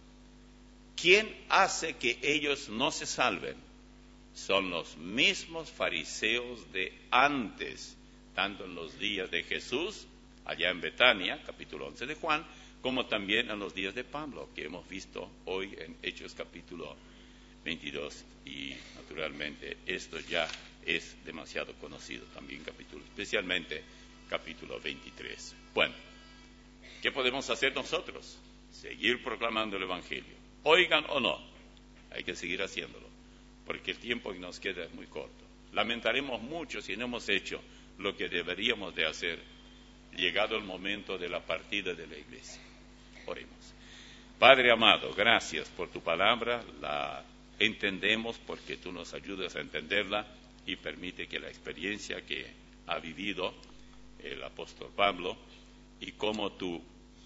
¿Quién hace que ellos no se salven? Son los mismos fariseos de antes, tanto en los días de Jesús, allá en Betania, capítulo once de Juan, como también en los días de Pablo, que hemos visto hoy en Hechos capítulo veintidós, y naturalmente esto ya es demasiado conocido también, capítulo, especialmente capítulo veintitrés. Bueno, ¿qué podemos hacer nosotros? Seguir proclamando el Evangelio. Oigan o no, hay que seguir haciéndolo, porque el tiempo que nos queda es muy corto. Lamentaremos mucho si no hemos hecho lo que deberíamos de hacer, llegado el momento de la partida de la iglesia. Oremos. Padre amado, gracias por tu palabra, la entendemos porque tú nos ayudas a entenderla y permite que la experiencia que ha vivido el apóstol Pablo y cómo tú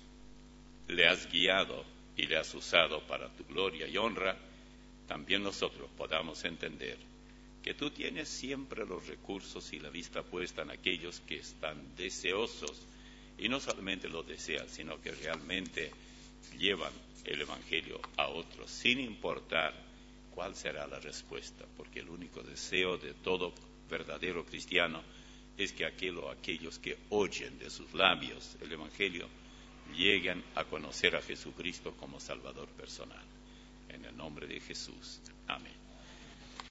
le has guiado y le has usado para tu gloria y honra, también nosotros podamos entender que tú tienes siempre los recursos y la vista puesta en aquellos que están deseosos, y no solamente lo desean, sino que realmente llevan el Evangelio a otros, sin importar cuál será la respuesta, porque el único deseo de todo verdadero cristiano es que aquel o aquellos que oyen de sus labios el Evangelio lleguen a conocer a Jesucristo como Salvador personal. En el nombre de Jesús. Amén.